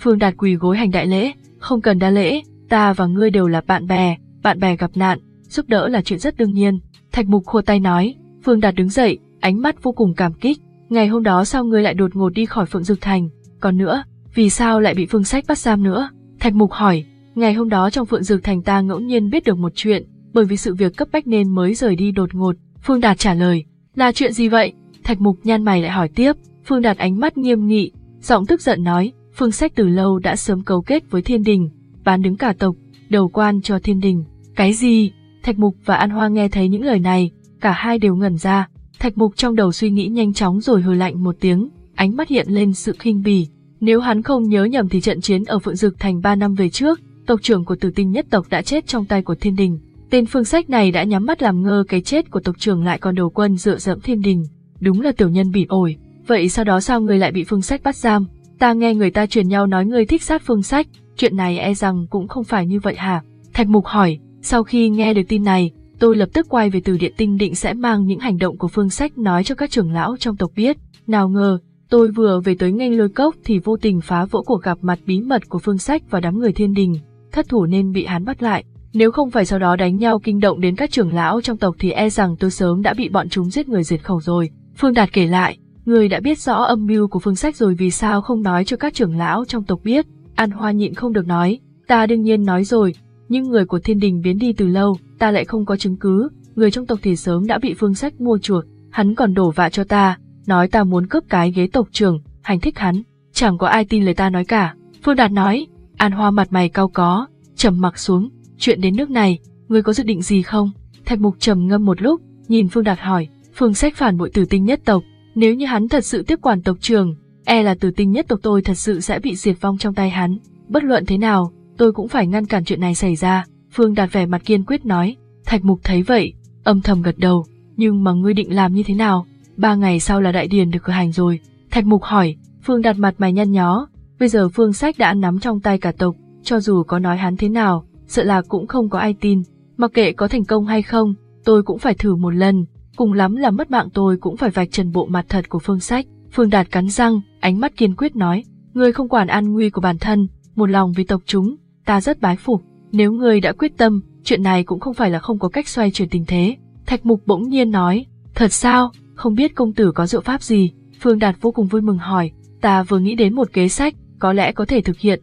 Speaker 1: Phương Đạt quỳ gối hành đại lễ, không cần đa lễ, ta và ngươi đều là bạn bè, bạn bè gặp nạn, giúp đỡ là chuyện rất đương nhiên. Thạch Mục khua tay nói. Phương Đạt đứng dậy, ánh mắt vô cùng cảm kích. Ngày hôm đó sao ngươi lại đột ngột đi khỏi Phượng Dực Thành? Còn nữa, vì sao lại bị Phương Sách bắt giam nữa? Thạch Mục hỏi. Ngày hôm đó trong Phượng Dực Thành ta ngẫu nhiên biết được một chuyện, bởi vì sự việc cấp bách nên mới rời đi đột ngột. Phương Đạt trả lời. Là chuyện gì vậy? Thạch Mục nhăn mày lại hỏi tiếp. Phương Đạt ánh mắt nghiêm nghị, giọng tức giận nói. Phương Sách từ lâu đã sớm cấu kết với Thiên Đình, bán đứng cả tộc, đầu quan cho Thiên Đình. Cái gì? Thạch Mục và An Hoa nghe thấy những lời này, cả hai đều ngẩn ra. Thạch Mục trong đầu suy nghĩ nhanh chóng rồi hừ lạnh một tiếng, ánh mắt hiện lên sự khinh bỉ. Nếu hắn không nhớ nhầm thì trận chiến ở Phượng Dực Thành ba năm về trước, tộc trưởng của Tử Tinh nhất tộc đã chết trong tay của Thiên Đình. Tên Phương Sách này đã nhắm mắt làm ngơ cái chết của tộc trưởng lại còn đầu quân dựa dẫm Thiên Đình. Đúng là tiểu nhân bỉ ổi. Vậy sau đó sao người lại bị Phương Sách bắt giam? Ta nghe người ta truyền nhau nói ngươi thích sát Phương Sách, chuyện này e rằng cũng không phải như vậy hả? Thạch Mục hỏi. Sau khi nghe được tin này, tôi lập tức quay về Từ Điện Tinh định sẽ mang những hành động của Phương Sách nói cho các trưởng lão trong tộc biết. Nào ngờ, tôi vừa về tới nghênh Lôi Cốc thì vô tình phá vỡ cuộc gặp mặt bí mật của Phương Sách và đám người Thiên Đình, thất thủ nên bị hắn bắt lại. Nếu không phải sau đó đánh nhau kinh động đến các trưởng lão trong tộc thì e rằng tôi sớm đã bị bọn chúng giết người diệt khẩu rồi. Phương Đạt kể lại, người đã biết rõ âm mưu của Phương Sách rồi vì sao không nói cho các trưởng lão trong tộc biết? An Hoa nhịn không được nói, ta đương nhiên nói rồi, nhưng người của Thiên Đình biến đi từ lâu, ta lại không có chứng cứ, người trong tộc thì sớm đã bị Phương Sách mua chuộc, hắn còn đổ vạ cho ta, nói ta muốn cướp cái ghế tộc trưởng, hành thích hắn, chẳng có ai tin lời ta nói cả. Phương Đạt nói. An Hoa mặt mày cau có, trầm mặc xuống, chuyện đến nước này, ngươi có dự định gì không? Thạch Mục trầm ngâm một lúc, nhìn Phương Đạt hỏi, Phương Sách phản bội Tử Tinh nhất tộc, nếu như hắn thật sự tiếp quản tộc trưởng, e là Tử Tinh nhất tộc tôi thật sự sẽ bị diệt vong trong tay hắn, bất luận thế nào, tôi cũng phải ngăn cản chuyện này xảy ra. Phương Đạt vẻ mặt kiên quyết nói. Thạch Mục thấy vậy, âm thầm gật đầu, nhưng mà ngươi định làm như thế nào? Ba ngày sau là đại điển được cử hành rồi. Thạch Mục hỏi. Phương Đạt mặt mày nhăn nhó, bây giờ Phương Sách đã nắm trong tay cả tộc, cho dù có nói hắn thế nào, sợ là cũng không có ai tin. Mặc kệ có thành công hay không, tôi cũng phải thử một lần, cùng lắm là mất mạng tôi cũng phải vạch trần bộ mặt thật của Phương Sách. Phương Đạt cắn răng, ánh mắt kiên quyết nói, ngươi không quản an nguy của bản thân, một lòng vì tộc chúng, ta rất bái phục. Nếu ngươi đã quyết tâm, chuyện này cũng không phải là không có cách xoay chuyển tình thế. Thạch Mục bỗng nhiên nói, thật sao, không biết công tử có diệu pháp gì? Phương Đạt vô cùng vui mừng hỏi, ta vừa nghĩ đến một kế sách, có lẽ có thể thực hiện.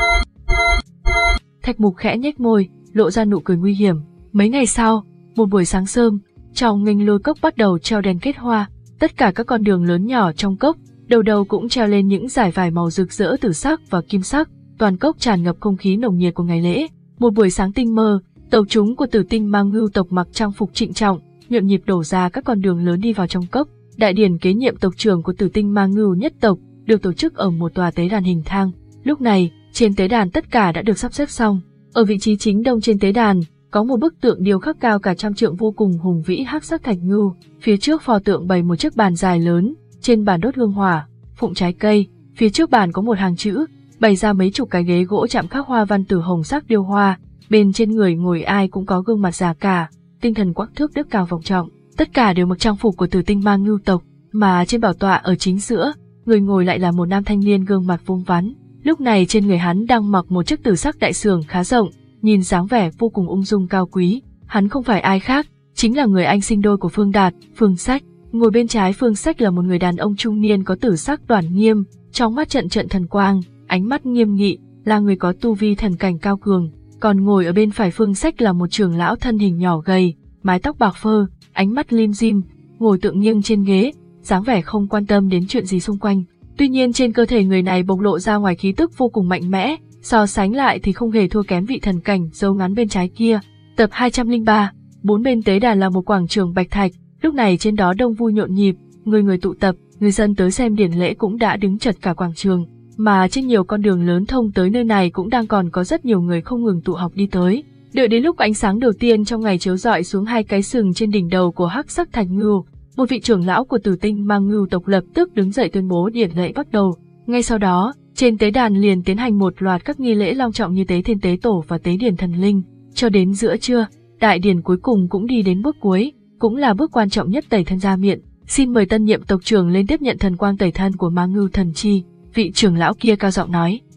Speaker 1: Thạch Mục khẽ nhếch môi, lộ ra nụ cười nguy hiểm. Mấy ngày sau, một buổi sáng sớm, trong nghênh Lôi Cốc bắt đầu treo đèn kết hoa, tất cả các con đường lớn nhỏ trong cốc, đầu đầu cũng treo lên những dải vải màu rực rỡ tử sắc và kim sắc, toàn cốc tràn ngập không khí nồng nhiệt của ngày lễ. Một buổi sáng tinh mơ, tộc chúng của Tử Tinh Mang Ngưu tộc mặc trang phục trịnh trọng, nhộn nhịp đổ ra các con đường lớn đi vào trong cốc. Đại điển kế nhiệm tộc trưởng của Tử Tinh Mang Ngưu nhất tộc được tổ chức ở một tòa tế đàn hình thang. Lúc này, trên tế đàn tất cả đã được sắp xếp xong. Ở vị trí chính đông trên tế đàn, có một bức tượng điêu khắc cao cả trăm trượng vô cùng hùng vĩ hắc sắc thạch ngưu. Phía trước pho tượng bày một chiếc bàn dài lớn, trên bàn đốt hương hỏa, phụng trái cây. Phía trước bàn có một hàng chữ, bày ra mấy chục cái ghế gỗ chạm khắc hoa văn tử hồng sắc điêu hoa. Bên trên người ngồi ai cũng có gương mặt già cả, tinh thần quắc thước đức cao vọng trọng. Tất cả đều mặc trang phục của Tử Tinh Mang Ngưu tộc, mà trên bảo tọa ở chính giữa, người ngồi lại là một nam thanh niên gương mặt vuông vắn. Lúc này trên người hắn đang mặc một chiếc tử sắc đại sườn khá rộng, nhìn dáng vẻ vô cùng ung dung cao quý. Hắn không phải ai khác, chính là người anh sinh đôi của Phương Đạt, Phương Sách. Ngồi bên trái Phương Sách là một người đàn ông trung niên có tử sắc đoản nghiêm, trong mắt trận trận thần quang, ánh mắt nghiêm nghị, là người có tu vi thần cảnh cao cường. Còn ngồi ở bên phải Phương Sách là một trưởng lão thân hình nhỏ gầy, mái tóc bạc phơ, ánh mắt lim dim, ngồi tựa nghiêng trên ghế, dáng vẻ không quan tâm đến chuyện gì xung quanh. Tuy nhiên trên cơ thể người này bộc lộ ra ngoài khí tức vô cùng mạnh mẽ, so sánh lại thì không hề thua kém vị thần cảnh râu ngắn bên trái kia. Tập hai trăm lẻ ba, bốn bên tế đàn là một quảng trường bạch thạch, lúc này trên đó đông vui nhộn nhịp, người người tụ tập, người dân tới xem điển lễ cũng đã đứng chật cả quảng trường, mà trên nhiều con đường lớn thông tới nơi này cũng đang còn có rất nhiều người không ngừng tụ họp đi tới. Đợi đến lúc ánh sáng đầu tiên trong ngày chiếu rọi xuống hai cái sừng trên đỉnh đầu của hắc sắc thạch ngưu, một vị trưởng lão của Tử Tinh Mang Ngưu tộc lập tức đứng dậy tuyên bố điển lễ bắt đầu. Ngay sau đó, trên tế đàn liền tiến hành một loạt các nghi lễ long trọng như tế thiên tế tổ và tế điển thần linh. Cho đến giữa trưa, đại điển cuối cùng cũng đi đến bước cuối, cũng là bước quan trọng nhất tẩy thân gia miện. Xin mời tân nhiệm tộc trưởng lên tiếp nhận thần quang tẩy thân của Mang Ngưu thần chi. Vị trưởng lão kia cao giọng nói.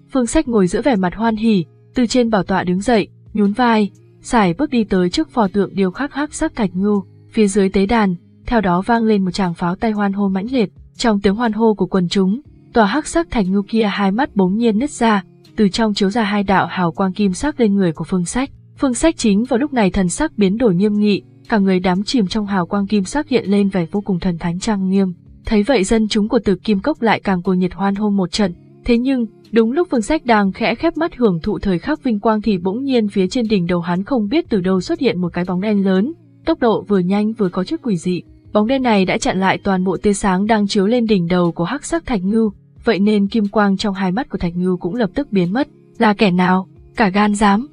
Speaker 1: Phương Sách ngồi giữa vẻ mặt hoan hỉ, từ trên bảo tọa đứng dậy, nhún vai, sải bước đi tới trước pho tượng điêu khắc hắc sắc thạch ngưu, phía dưới tế đàn, theo đó vang lên một tràng pháo tay hoan hô mãnh liệt. Trong tiếng hoan hô của quần chúng, tòa hắc sắc thạch ngưu kia hai mắt bỗng nhiên nứt ra, từ trong chiếu ra hai đạo hào quang kim sắc lên người của Phương Sách. Phương Sách chính vào lúc này thần sắc biến đổi nghiêm nghị, cả người đắm chìm trong hào quang kim sắc hiện lên vẻ vô cùng thần thánh trang nghiêm. Thấy vậy dân chúng của Tử Kim Cốc lại càng cuồng nhiệt hoan hô một trận. Thế nhưng, đúng lúc Phương Sách đang khẽ khép mắt hưởng thụ thời khắc vinh quang thì bỗng nhiên phía trên đỉnh đầu hắn không biết từ đâu xuất hiện một cái bóng đen lớn, tốc độ vừa nhanh vừa có chút quỷ dị. Bóng đen này đã chặn lại toàn bộ tia sáng đang chiếu lên đỉnh đầu của hắc sắc thạch ngưu, vậy nên kim quang trong hai mắt của thạch ngưu cũng lập tức biến mất. Là kẻ nào? Cả gan dám!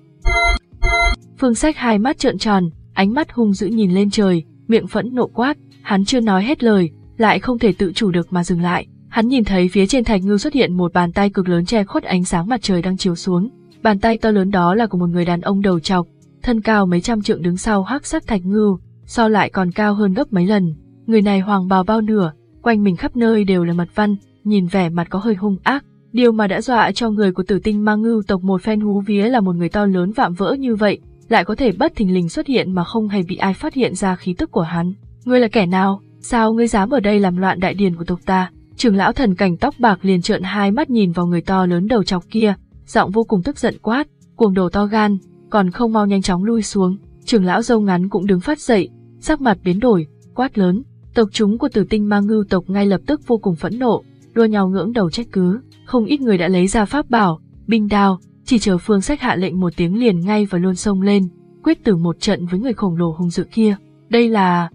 Speaker 1: Phương Sách hai mắt trợn tròn, ánh mắt hung dữ nhìn lên trời, miệng phẫn nộ quát. Hắn chưa nói hết lời, lại không thể tự chủ được mà dừng lại. Hắn nhìn thấy phía trên thạch ngưu xuất hiện một bàn tay cực lớn che khuất ánh sáng mặt trời đang chiếu xuống. Bàn tay to lớn đó là của một người đàn ông đầu trọc, thân cao mấy trăm trượng đứng sau hắc sắc thạch ngưu, so lại còn cao hơn gấp mấy lần. Người này hoàng bào bao nửa, quanh mình khắp nơi đều là mật văn, nhìn vẻ mặt có hơi hung ác. Điều mà đã dọa cho người của Tử Tinh Ma Ngưu tộc một phen hú vía là một người to lớn vạm vỡ như vậy, lại có thể bất thình lình xuất hiện mà không hề bị ai phát hiện ra khí tức của hắn. Ngươi là kẻ nào? Sao ngươi dám ở đây làm loạn đại điển của tộc ta? Trưởng lão thần cảnh tóc bạc liền trợn hai mắt nhìn vào người to lớn đầu trọc kia, giọng vô cùng tức giận quát, cuồng đồ to gan, còn không mau nhanh chóng lui xuống. Trưởng lão râu ngắn cũng đứng phát dậy, sắc mặt biến đổi, quát lớn. Tộc chúng của Tử Tinh Ma Ngưu tộc ngay lập tức vô cùng phẫn nộ, đua nhau ngưỡng đầu trách cứ. Không ít người đã lấy ra pháp bảo, binh đao, chỉ chờ Phương Sách hạ lệnh một tiếng liền ngay và luôn xông lên, quyết tử một trận với người khổng lồ hung dữ kia. Đây là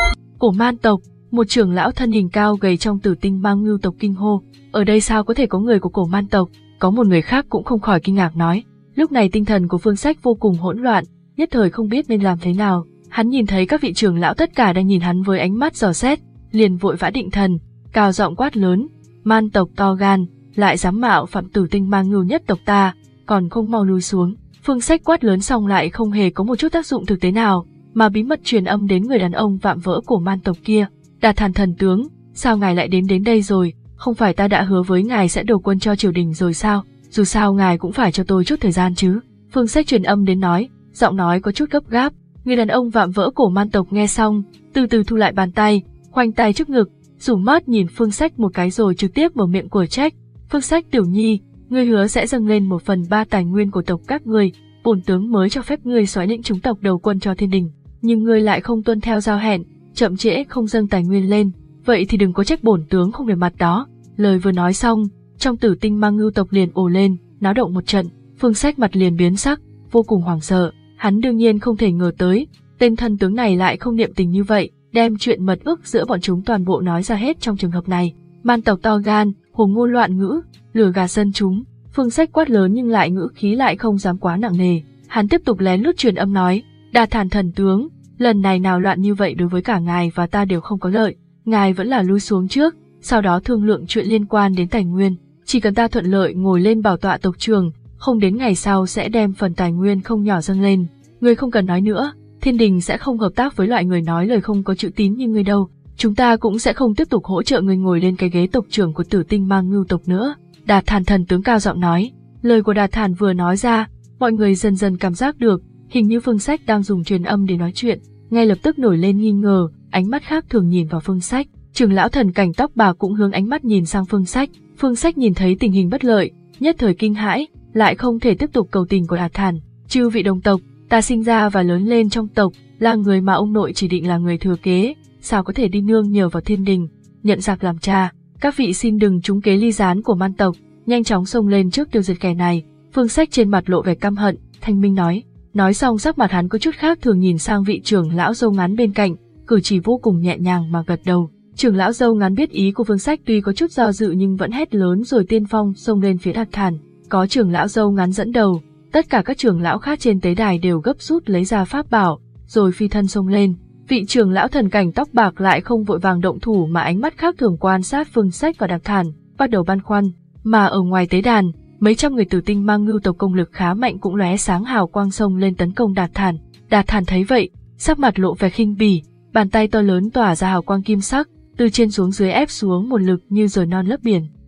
Speaker 1: Cổ Man tộc. Một trưởng lão thân hình cao gầy trong Tử Tinh Ma Ngưu tộc kinh hô, ở đây sao có thể có người của Cổ Man tộc? Có một người khác cũng không khỏi kinh ngạc nói. Lúc này tinh thần của Phương Sách vô cùng hỗn loạn, nhất thời không biết nên làm thế nào. Hắn nhìn thấy các vị trưởng lão tất cả đang nhìn hắn với ánh mắt dò xét, liền vội vã định thần, cao giọng quát lớn, Man tộc to gan, lại dám mạo phạm Tử Tinh Ma Ngưu nhất tộc ta, còn không mau lui xuống. Phương Sách quát lớn xong lại không hề có một chút tác dụng thực tế nào, mà bí mật truyền âm đến người đàn ông vạm vỡ của Man tộc kia. Đạt Thản thần tướng, sao ngài lại đến đến đây rồi? Không phải ta đã hứa với ngài sẽ đầu quân cho triều đình rồi sao? Dù sao ngài cũng phải cho tôi chút thời gian chứ. Phương Sách truyền âm đến nói, giọng nói có chút gấp gáp. Người đàn ông vạm vỡ cổ Man tộc nghe xong, từ từ thu lại bàn tay, khoanh tay trước ngực, rủ mắt nhìn Phương Sách một cái rồi trực tiếp mở miệng của trách. Phương Sách tiểu nhi, ngươi hứa sẽ dâng lên một phần ba tài nguyên của tộc các ngươi, bổn tướng mới cho phép ngươi soái lĩnh chúng tộc đầu quân cho thiên đình, nhưng ngươi lại không tuân theo giao hẹn, chậm trễ không dâng tài nguyên lên, vậy thì đừng có trách bổn tướng không để mặt đó. Lời vừa nói xong, trong Tử Tinh Ma Ngưu tộc liền ồ lên, náo động một trận. Phương Sách mặt liền biến sắc, vô cùng hoảng sợ. Hắn đương nhiên không thể ngờ tới, tên thần tướng này lại không niệm tình như vậy, đem chuyện mật ước giữa bọn chúng toàn bộ nói ra hết trong trường hợp này. Man tộc to gan, hồ ngôn loạn ngữ, lừa gạt dân chúng. Phương Sách quát lớn nhưng lại ngữ khí lại không dám quá nặng nề. Hắn tiếp tục lén lút truyền âm nói, Đạt Thản thần tướng, lần này nào loạn như vậy đối với cả ngài và ta đều không có lợi, ngài vẫn là lui xuống trước, sau đó thương lượng chuyện liên quan đến tài nguyên. Chỉ cần ta thuận lợi ngồi lên bảo tọa tộc trưởng, không đến ngày sau sẽ đem phần tài nguyên không nhỏ dâng lên. Ngươi không cần nói nữa, thiên đình sẽ không hợp tác với loại người nói lời không có chữ tín như ngươi đâu. Chúng ta cũng sẽ không tiếp tục hỗ trợ ngươi ngồi lên cái ghế tộc trưởng của Tử Tinh Ma Ngưu tộc nữa. Đạt Thản thần tướng cao giọng nói. Lời của Đạt Thản vừa nói ra, mọi người dần dần cảm giác được, hình như Phương Sách đang dùng truyền âm để nói chuyện, ngay lập tức nổi lên nghi ngờ, ánh mắt khác thường nhìn vào Phương Sách. Trưởng lão thần cảnh tóc bạc cũng hướng ánh mắt nhìn sang Phương Sách. Phương Sách nhìn thấy tình hình bất lợi, nhất thời kinh hãi, lại không thể tiếp tục cầu tình của Đạt Thản. Chư vị đồng tộc, ta sinh ra và lớn lên trong tộc, là người mà ông nội chỉ định là người thừa kế, sao có thể đi nương nhờ vào thiên đình, nhận giặc làm cha. Các vị xin đừng trúng kế ly gián của Man tộc, nhanh chóng xông lên trước tiêu diệt kẻ này. Phương Sách trên mặt lộ vẻ căm hận, thanh minh nói. Nói xong sắc mặt hắn có chút khác thường nhìn sang vị trưởng lão râu ngắn bên cạnh, cử chỉ vô cùng nhẹ nhàng mà gật đầu. Trưởng lão râu ngắn biết ý của Phương Sách tuy có chút do dự nhưng vẫn hét lớn rồi tiên phong xông lên phía Đạt Thản. Có trưởng lão râu ngắn dẫn đầu, tất cả các trưởng lão khác trên tế đài đều gấp rút lấy ra pháp bảo, rồi phi thân xông lên. Vị trưởng lão thần cảnh tóc bạc lại không vội vàng động thủ mà ánh mắt khác thường quan sát Phương Sách và Đạt Thản, bắt đầu băn khoăn. Mà ở ngoài tế đàn, mấy trăm người Tử Tinh Ma Ngưu tộc công lực khá mạnh cũng lóe sáng hào quang xông lên tấn công Đạt Thản. Đạt Thản thấy vậy, sắc mặt lộ vẻ khinh bỉ, bàn tay to lớn tỏa ra hào quang kim sắc, từ trên xuống dưới ép xuống một lực như dời non lấp biển.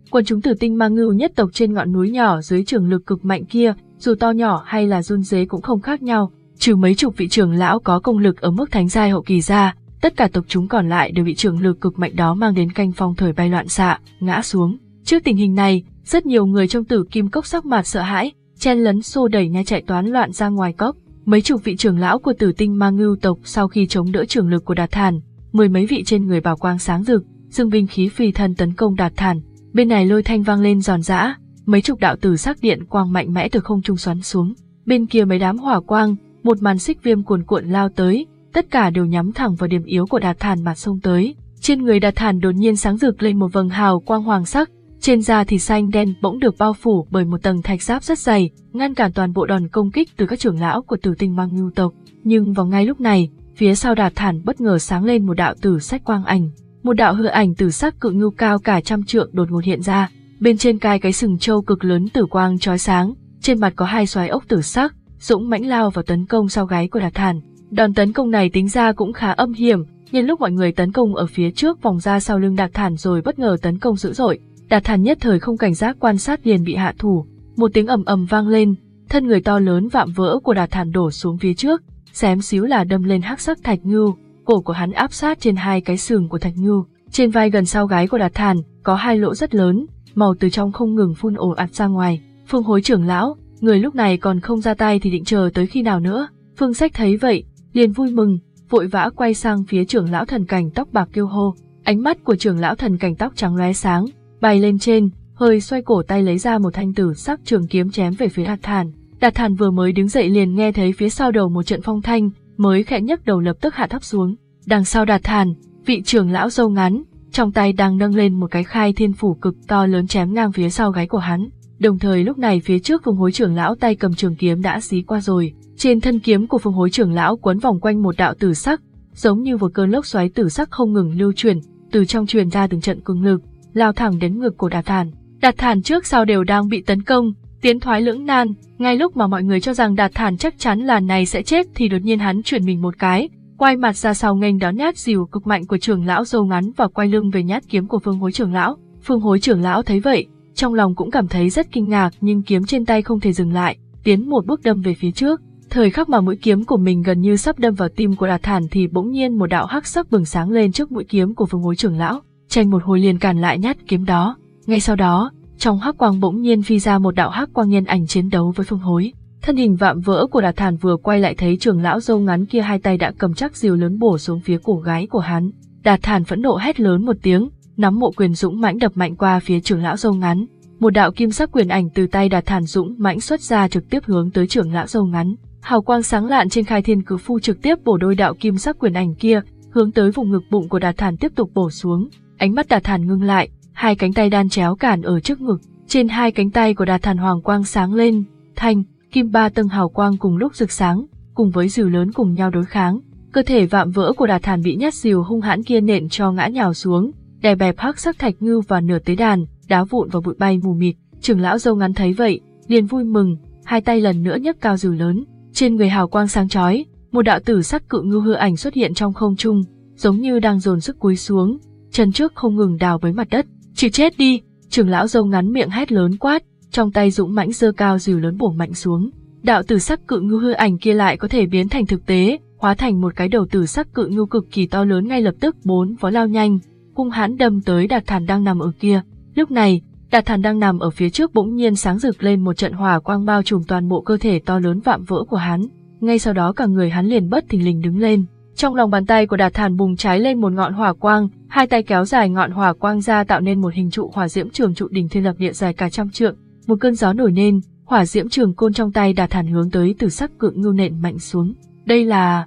Speaker 1: Quần chúng Tử Tinh Ma Ngưu nhất tộc trên ngọn núi nhỏ dưới trường lực cực mạnh kia, dù to nhỏ hay là run rế cũng không khác nhau, trừ mấy chục vị trưởng lão có công lực ở mức thánh giai hậu kỳ ra, tất cả tộc chúng còn lại đều bị trường lực cực mạnh đó mang đến canh phong thổi bay loạn xạ, ngã xuống. Trước tình hình này, rất nhiều người trong Tử Kim Cốc sắc mặt sợ hãi, chen lấn xô đẩy nhau chạy toán loạn ra ngoài cốc. Mấy chục vị trưởng lão của Tử Tinh Ma Ngưu tộc sau khi chống đỡ trường lực của Đạt Thản, mười mấy vị trên người bảo quang sáng rực, dương binh khí phi thân tấn công Đạt Thản. Bên này lôi thanh vang lên giòn giã, mấy chục đạo tử sắc điện quang mạnh mẽ từ không trung xoắn xuống. Bên kia mấy đám hỏa quang, một màn xích viêm cuồn cuộn lao tới, tất cả đều nhắm thẳng vào điểm yếu của Đạt Thản mà xông tới. Trên người Đạt Thản đột nhiên sáng rực lên một vầng hào quang hoàng sắc, trên da thì xanh đen bỗng được bao phủ bởi một tầng thạch giáp rất dày, ngăn cản toàn bộ đòn công kích từ các trưởng lão của Tử Tinh Ma Ngưu tộc. Nhưng vào ngay lúc này, phía sau Đạt Thản bất ngờ sáng lên một đạo tử sắc quang ảnh. Một đạo hư ảnh tử sắc cự ngưu cao cả trăm trượng đột ngột hiện ra, bên trên cai cái sừng trâu cực lớn tử quang chói sáng, trên mặt có hai xoáy ốc tử sắc, dũng mãnh lao vào tấn công sau gáy của Đạt Thản. Đòn tấn công này tính ra cũng khá âm hiểm, nhân lúc mọi người tấn công ở phía trước vòng ra sau lưng Đạt Thản rồi bất ngờ tấn công dữ dội. Đạt Thản nhất thời không cảnh giác quan sát liền bị hạ thủ, một tiếng ầm ầm vang lên, thân người to lớn vạm vỡ của Đạt Thản đổ xuống phía trước, xém xíu là đâm lên hắc sắc thạch ngưu. Cổ của hắn áp sát trên hai cái sừng của thạch ngưu, trên vai gần sau gáy của Đạt Thản có hai lỗ rất lớn, màu từ trong không ngừng phun ồ ạt ra ngoài. Phương Hối trưởng lão, người lúc này còn không ra tay thì định chờ tới khi nào nữa? Phương Sách thấy vậy, liền vui mừng, vội vã quay sang phía trưởng lão thần cảnh tóc bạc kêu hô. Ánh mắt của trưởng lão thần cảnh tóc trắng lóe sáng, bay lên trên, hơi xoay cổ tay lấy ra một thanh tử sắc trường kiếm chém về phía Đạt Thản. Đạt Thản vừa mới đứng dậy liền nghe thấy phía sau đầu một trận phong thanh, mới khẽ nhấc đầu lập tức hạ thấp xuống. Đằng sau Đạt Thản, vị trưởng lão râu ngắn, trong tay đang nâng lên một cái khai thiên phủ cực to lớn chém ngang phía sau gáy của hắn. Đồng thời lúc này phía trước Phương Hối trưởng lão tay cầm trường kiếm đã xí qua rồi. Trên thân kiếm của Phương Hối trưởng lão quấn vòng quanh một đạo tử sắc, giống như một cơn lốc xoáy tử sắc không ngừng lưu chuyển, từ trong truyền ra từng trận cường lực, lao thẳng đến ngực của Đạt Thản. Đạt Thản trước sau đều đang bị tấn công, tiến thoái lưỡng nan. Ngay lúc mà mọi người cho rằng Đạt Thản chắc chắn là này sẽ chết thì đột nhiên hắn chuyển mình một cái, quay mặt ra sau nghênh đón nhát dìu cực mạnh của trưởng lão râu ngắn và quay lưng về nhát kiếm của Phương Hối trưởng lão. Phương Hối trưởng lão thấy vậy, trong lòng cũng cảm thấy rất kinh ngạc, nhưng kiếm trên tay không thể dừng lại, tiến một bước đâm về phía trước. Thời khắc mà mũi kiếm của mình gần như sắp đâm vào tim của Đạt Thản thì bỗng nhiên một đạo hắc sắc bừng sáng lên trước mũi kiếm của Phương Hối trưởng lão, tranh một hồi liền cản lại nhát kiếm đó. Ngay sau đó, trong hắc quang bỗng nhiên phi ra một đạo hắc quang nhân ảnh chiến đấu với Phương Hối. Thân hình vạm vỡ của Đạt Thản vừa quay lại thấy trưởng lão râu ngắn kia hai tay đã cầm chắc rìu lớn bổ xuống phía cổ gáy của hắn. Đạt Thản phẫn nộ hét lớn một tiếng, nắm mộ quyền dũng mãnh đập mạnh qua phía trưởng lão râu ngắn. Một đạo kim sắc quyền ảnh từ tay Đạt Thản dũng mãnh xuất ra trực tiếp hướng tới trưởng lão râu ngắn. Hào quang sáng lạn trên khai thiên cử phu trực tiếp bổ đôi đạo kim sắc quyền ảnh kia, hướng tới vùng ngực bụng của Đạt Thản tiếp tục bổ xuống. Ánh mắt Đạt Thản ngưng lại, hai cánh tay đan chéo cản ở trước ngực. Trên hai cánh tay của Đạt Thản hoàng quang sáng lên, thanh, kim ba tầng hào quang cùng lúc rực sáng, cùng với rìu lớn cùng nhau đối kháng. Cơ thể vạm vỡ của Đạt Thản bị nhát rìu hung hãn kia nện cho ngã nhào xuống, đè bẹp hắc sắc thạch ngưu và nửa tế đàn, đá vụn vào bụi bay mù mịt. Trưởng lão râu ngắn thấy vậy, liền vui mừng, hai tay lần nữa nhấc cao rìu lớn. Trên người hào quang sáng chói, một đạo tử sắc cự ngưu hư ảnh xuất hiện trong không trung, giống như đang dồn sức cúi xuống, chân trước không ngừng đào với mặt đất. Chịu chết đi! Trưởng lão râu ngắn miệng hét lớn quát, trong tay dũng mãnh giơ cao rìu lớn bổ mạnh xuống. Đạo tử sắc cự ngưu hư ảnh kia lại có thể biến thành thực tế, hóa thành một cái đầu tử sắc cự ngưu cực kỳ to lớn, ngay lập tức bốn vó lao nhanh, hung hãn đâm tới Đạt Thản đang nằm ở kia. Lúc này, Đạt Thản đang nằm ở phía trước bỗng nhiên sáng rực lên một trận hỏa quang bao trùm toàn bộ cơ thể to lớn vạm vỡ của hắn. Ngay sau đó cả người hắn liền bất thình lình đứng lên. Trong lòng bàn tay của Đạt Thản bùng cháy lên một ngọn hỏa quang, hai tay kéo dài ngọn hỏa quang ra tạo nên một hình trụ hỏa diễm trường trụ đỉnh thiên lập địa dài cả trăm trượng. Một cơn gió nổi lên, hỏa diễm trường côn trong tay Đạt Thản hướng tới tử sắc cự ngưu nện mạnh xuống. Đây là...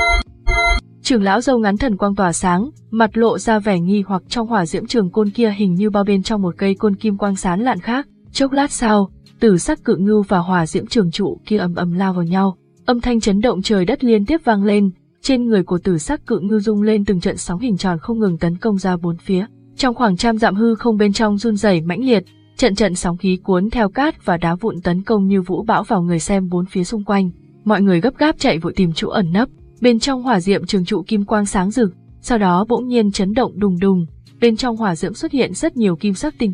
Speaker 1: Trưởng lão râu ngắn thần quang tỏa sáng, mặt lộ ra vẻ nghi hoặc. Trong hỏa diễm trường côn kia hình như bao bên trong một cây côn kim quang sáng lạn khác. Chốc lát sau, tử sắc cự ngưu và hỏa diễm trường trụ kia ầm ầm lao vào nhau, âm thanh chấn động trời đất liên tiếp vang lên. Trên người của tử sắc cự ngưu rung lên từng trận sóng hình tròn không ngừng tấn công ra bốn phía. Trong khoảng trăm dặm hư không bên trong run rẩy mãnh liệt, trận trận sóng khí cuốn theo cát và đá vụn tấn công như vũ bão vào người xem bốn phía xung quanh. Mọi người gấp gáp chạy vội tìm chỗ ẩn nấp. Bên trong hỏa diệm trường trụ kim quang sáng rực, sau đó bỗng nhiên chấn động đùng đùng, bên trong hỏa diễm xuất hiện rất nhiều kim sắc tinh tuyến.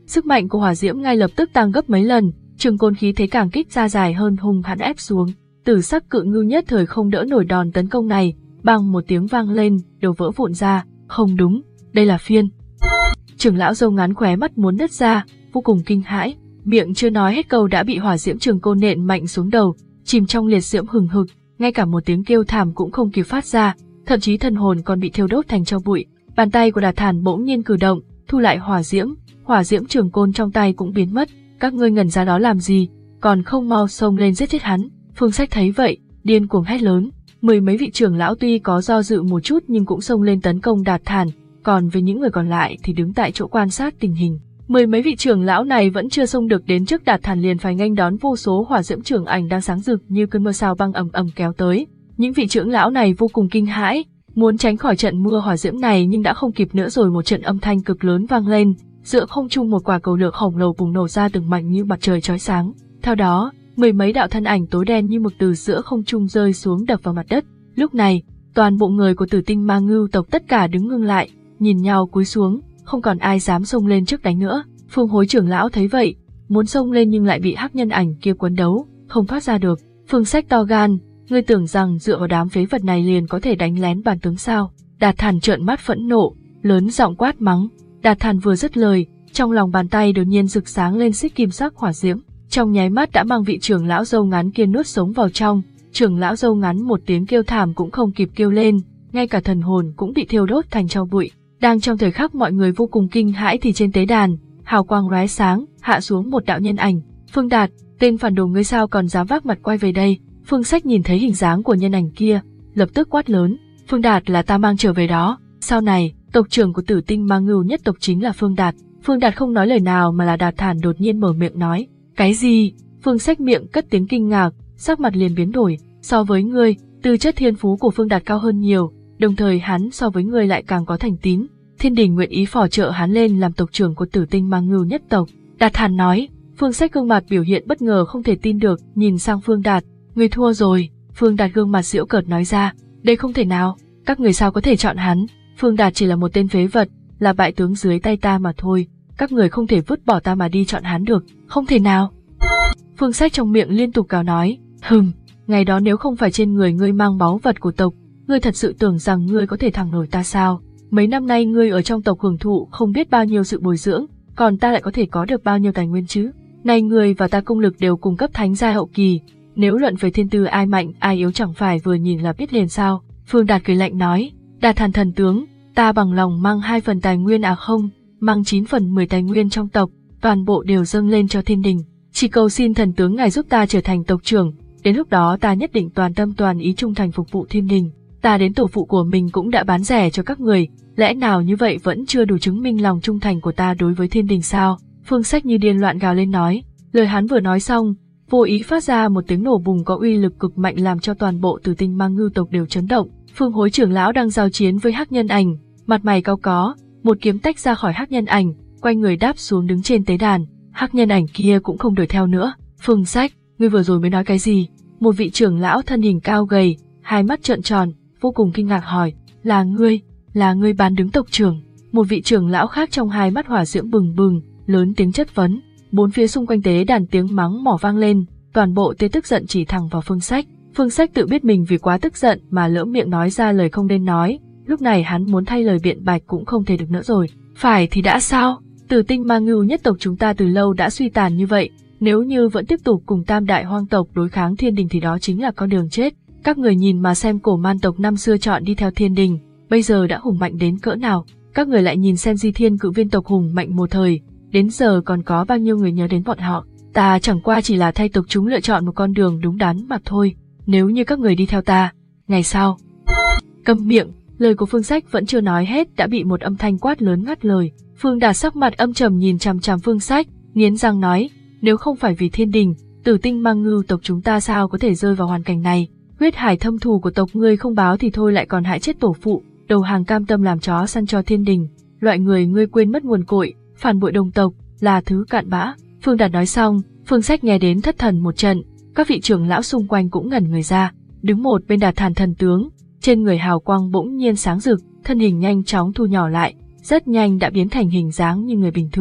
Speaker 1: Sức mạnh của hỏa diễm ngay lập tức tăng gấp mấy lần, trường côn khí thế càng kích ra dài hơn hung hãn ép xuống. Tử sắc cự ngưu nhất thời không đỡ nổi đòn tấn công này, bằng một tiếng vang lên, đồ vỡ vụn ra. Không đúng, đây là phiên. Trưởng lão râu ngắn khóe mắt muốn nứt ra, vô cùng kinh hãi, miệng chưa nói hết câu đã bị hỏa diễm trường côn nện mạnh xuống đầu, chìm trong liệt diễm hừng hực, ngay cả một tiếng kêu thảm cũng không kịp phát ra, thậm chí thần hồn còn bị thiêu đốt thành tro bụi. Bàn tay của Đạt Thản bỗng nhiên cử động, thu lại hỏa diễm, hỏa diễm trường côn trong tay cũng biến mất. Các ngươi ngẩn ra đó làm gì, còn không mau xông lên giết chết hắn. Phương Sách thấy vậy, điên cuồng hét lớn. Mười mấy vị trưởng lão tuy có do dự một chút nhưng cũng xông lên tấn công Đạt Thản, còn với những người còn lại thì đứng tại chỗ quan sát tình hình. Mười mấy vị trưởng lão này vẫn chưa xông được đến trước Đạt Thản liền phải nghênh đón vô số hỏa diễm trưởng ảnh đang sáng rực như cơn mưa sao băng ầm ầm kéo tới. Những vị trưởng lão này vô cùng kinh hãi, muốn tránh khỏi trận mưa hỏa diễm này nhưng đã không kịp nữa rồi. Một trận âm thanh cực lớn vang lên, giữa không trung một quả cầu lửa khổng lồ bùng nổ ra từng mảnh như mặt trời chói sáng. Theo đó, mười mấy đạo thân ảnh tối đen như mực từ giữa không trung rơi xuống đập vào mặt đất. Lúc này, toàn bộ người của Tử Tinh Ma Ngưu tộc tất cả đứng ngưng lại, nhìn nhau cúi xuống, không còn ai dám xông lên trước đánh nữa. Phương Hối trưởng lão thấy vậy, muốn xông lên nhưng lại bị hắc nhân ảnh kia quấn đấu, không thoát ra được. Phương Sách to gan, ngươi tưởng rằng dựa vào đám phế vật này liền có thể đánh lén bản tướng sao? Đạt Thản trợn mắt phẫn nộ, lớn giọng quát mắng. Đạt Thản vừa dứt lời, trong lòng bàn tay đột nhiên rực sáng lên xích kim sắc hỏa diễm, trong nháy mắt đã mang vị trưởng lão râu ngắn kia nuốt sống vào trong. Trưởng lão râu ngắn một tiếng kêu thảm cũng không kịp kêu lên, ngay cả thần hồn cũng bị thiêu đốt thành tro bụi. Đang trong thời khắc mọi người vô cùng kinh hãi thì trên tế đàn, hào quang lóe sáng, hạ xuống một đạo nhân ảnh. Phương Đạt, tên phản đồ ngươi sao còn dám vác mặt quay về đây? Phương Sách nhìn thấy hình dáng của nhân ảnh kia, lập tức quát lớn. Phương Đạt là ta mang trở về đó. Sau này, tộc trưởng của Tử Tinh Ma Ngưu nhất tộc chính là Phương Đạt. Phương Đạt không nói lời nào mà là Đạt Thản đột nhiên mở miệng nói. Cái gì? Phương Sách miệng cất tiếng kinh ngạc, sắc mặt liền biến đổi. So với ngươi, tư chất thiên phú của Phương Đạt cao hơn nhiều, đồng thời hắn so với ngươi lại càng có thành tín. Thiên đình nguyện ý phò trợ hắn lên làm tộc trưởng của Tử Tinh Ma Ngưu nhất tộc. Đạt Thản nói. Phương Sách gương mặt biểu hiện bất ngờ không thể tin được, nhìn sang Phương Đạt. Ngươi thua rồi. Phương Đạt gương mặt giễu cợt nói ra. Đây không thể nào, các người sao có thể chọn hắn? Phương Đạt chỉ là một tên phế vật, là bại tướng dưới tay ta mà thôi. Các người không thể vứt bỏ ta mà đi chọn hắn được, không thể nào. Phương Sách trong miệng liên tục cào nói. Hừm, ngày đó nếu không phải trên người ngươi mang báu vật của tộc, ngươi thật sự tưởng rằng ngươi có thể thẳng nổi ta sao? Mấy năm nay ngươi ở trong tộc hưởng thụ không biết bao nhiêu sự bồi dưỡng, còn ta lại có thể có được bao nhiêu tài nguyên chứ? Này ngươi và ta công lực đều cùng cấp thánh giai hậu kỳ, nếu luận về thiên tư ai mạnh ai yếu chẳng phải vừa nhìn là biết liền sao? Phương Đạt cười lạnh nói. Đạt Thản thần tướng, ta bằng lòng mang hai phần tài nguyên à không, mang chín phần mười tài nguyên trong tộc, toàn bộ đều dâng lên cho thiên đình. Chỉ cầu xin thần tướng ngài giúp ta trở thành tộc trưởng, đến lúc đó ta nhất định toàn tâm toàn ý trung thành phục vụ thiên đình. Ta đến tổ phụ của mình cũng đã bán rẻ cho các người, lẽ nào như vậy vẫn chưa đủ chứng minh lòng trung thành của ta đối với thiên đình sao? Phương Sách như điên loạn gào lên nói. Lời hắn vừa nói xong, vô ý phát ra một tiếng nổ bùng có uy lực cực mạnh làm cho toàn bộ Tử Tinh Ma Ngưu tộc đều chấn động. Phương Hối trưởng lão đang giao chiến với hắc nhân ảnh, mặt mày cau có, một kiếm tách ra khỏi hắc nhân ảnh, quay người đáp xuống đứng trên tế đàn. Hắc nhân ảnh kia cũng không đuổi theo nữa. Phương Sách, ngươi vừa rồi mới nói cái gì? Một vị trưởng lão thân hình cao gầy, hai mắt trợn tròn, vô cùng kinh ngạc hỏi. Là ngươi, là ngươi bán đứng tộc trưởng? Một vị trưởng lão khác trong hai mắt hỏa diễm bừng bừng, lớn tiếng chất vấn. Bốn phía xung quanh tế đàn tiếng mắng mỏ vang lên, toàn bộ tê tức giận chỉ thẳng vào Phương Sách. Phương Sách tự biết mình vì quá tức giận mà lỡ miệng nói ra lời không nên nói, lúc này hắn muốn thay lời biện bạch cũng không thể được nữa rồi. Phải thì đã sao? Tử Tinh Ma Ngưu nhất tộc chúng ta từ lâu đã suy tàn như vậy, nếu như vẫn tiếp tục cùng Tam Đại Hoang tộc đối kháng thiên đình thì đó chính là con đường chết. Các người nhìn mà xem cổ man tộc năm xưa chọn đi theo thiên đình, bây giờ đã hùng mạnh đến cỡ nào. Các người lại nhìn xem Di Thiên Cự Viên tộc hùng mạnh một thời, đến giờ còn có bao nhiêu người nhớ đến bọn họ. Ta chẳng qua chỉ là thay tộc chúng lựa chọn một con đường đúng đắn mà thôi. Nếu như các người đi theo ta, ngày sau. Câm miệng, lời của Phương Sách vẫn chưa nói hết đã bị một âm thanh quát lớn ngắt lời. Phương Đạt sắc mặt âm trầm nhìn chằm chằm Phương Sách, nghiến răng nói, nếu không phải vì thiên đình, Tử Tinh Ma Ngưu tộc chúng ta sao có thể rơi vào hoàn cảnh này? Huyết hải thâm thù của tộc ngươi không báo thì thôi lại còn hại chết tổ phụ, đầu hàng cam tâm làm chó săn cho thiên đình. Loại người ngươi quên mất nguồn cội, phản bội đồng tộc, là thứ cặn bã. Phương Đạt nói xong, Phương Sách nghe đến thất thần một trận, các vị trưởng lão xung quanh cũng ngẩn người ra. Đứng một bên Đạt Thản thần tướng, trên người hào quang bỗng nhiên sáng rực, thân hình nhanh chóng thu nhỏ lại, rất nhanh đã biến thành hình dáng như người bình thường.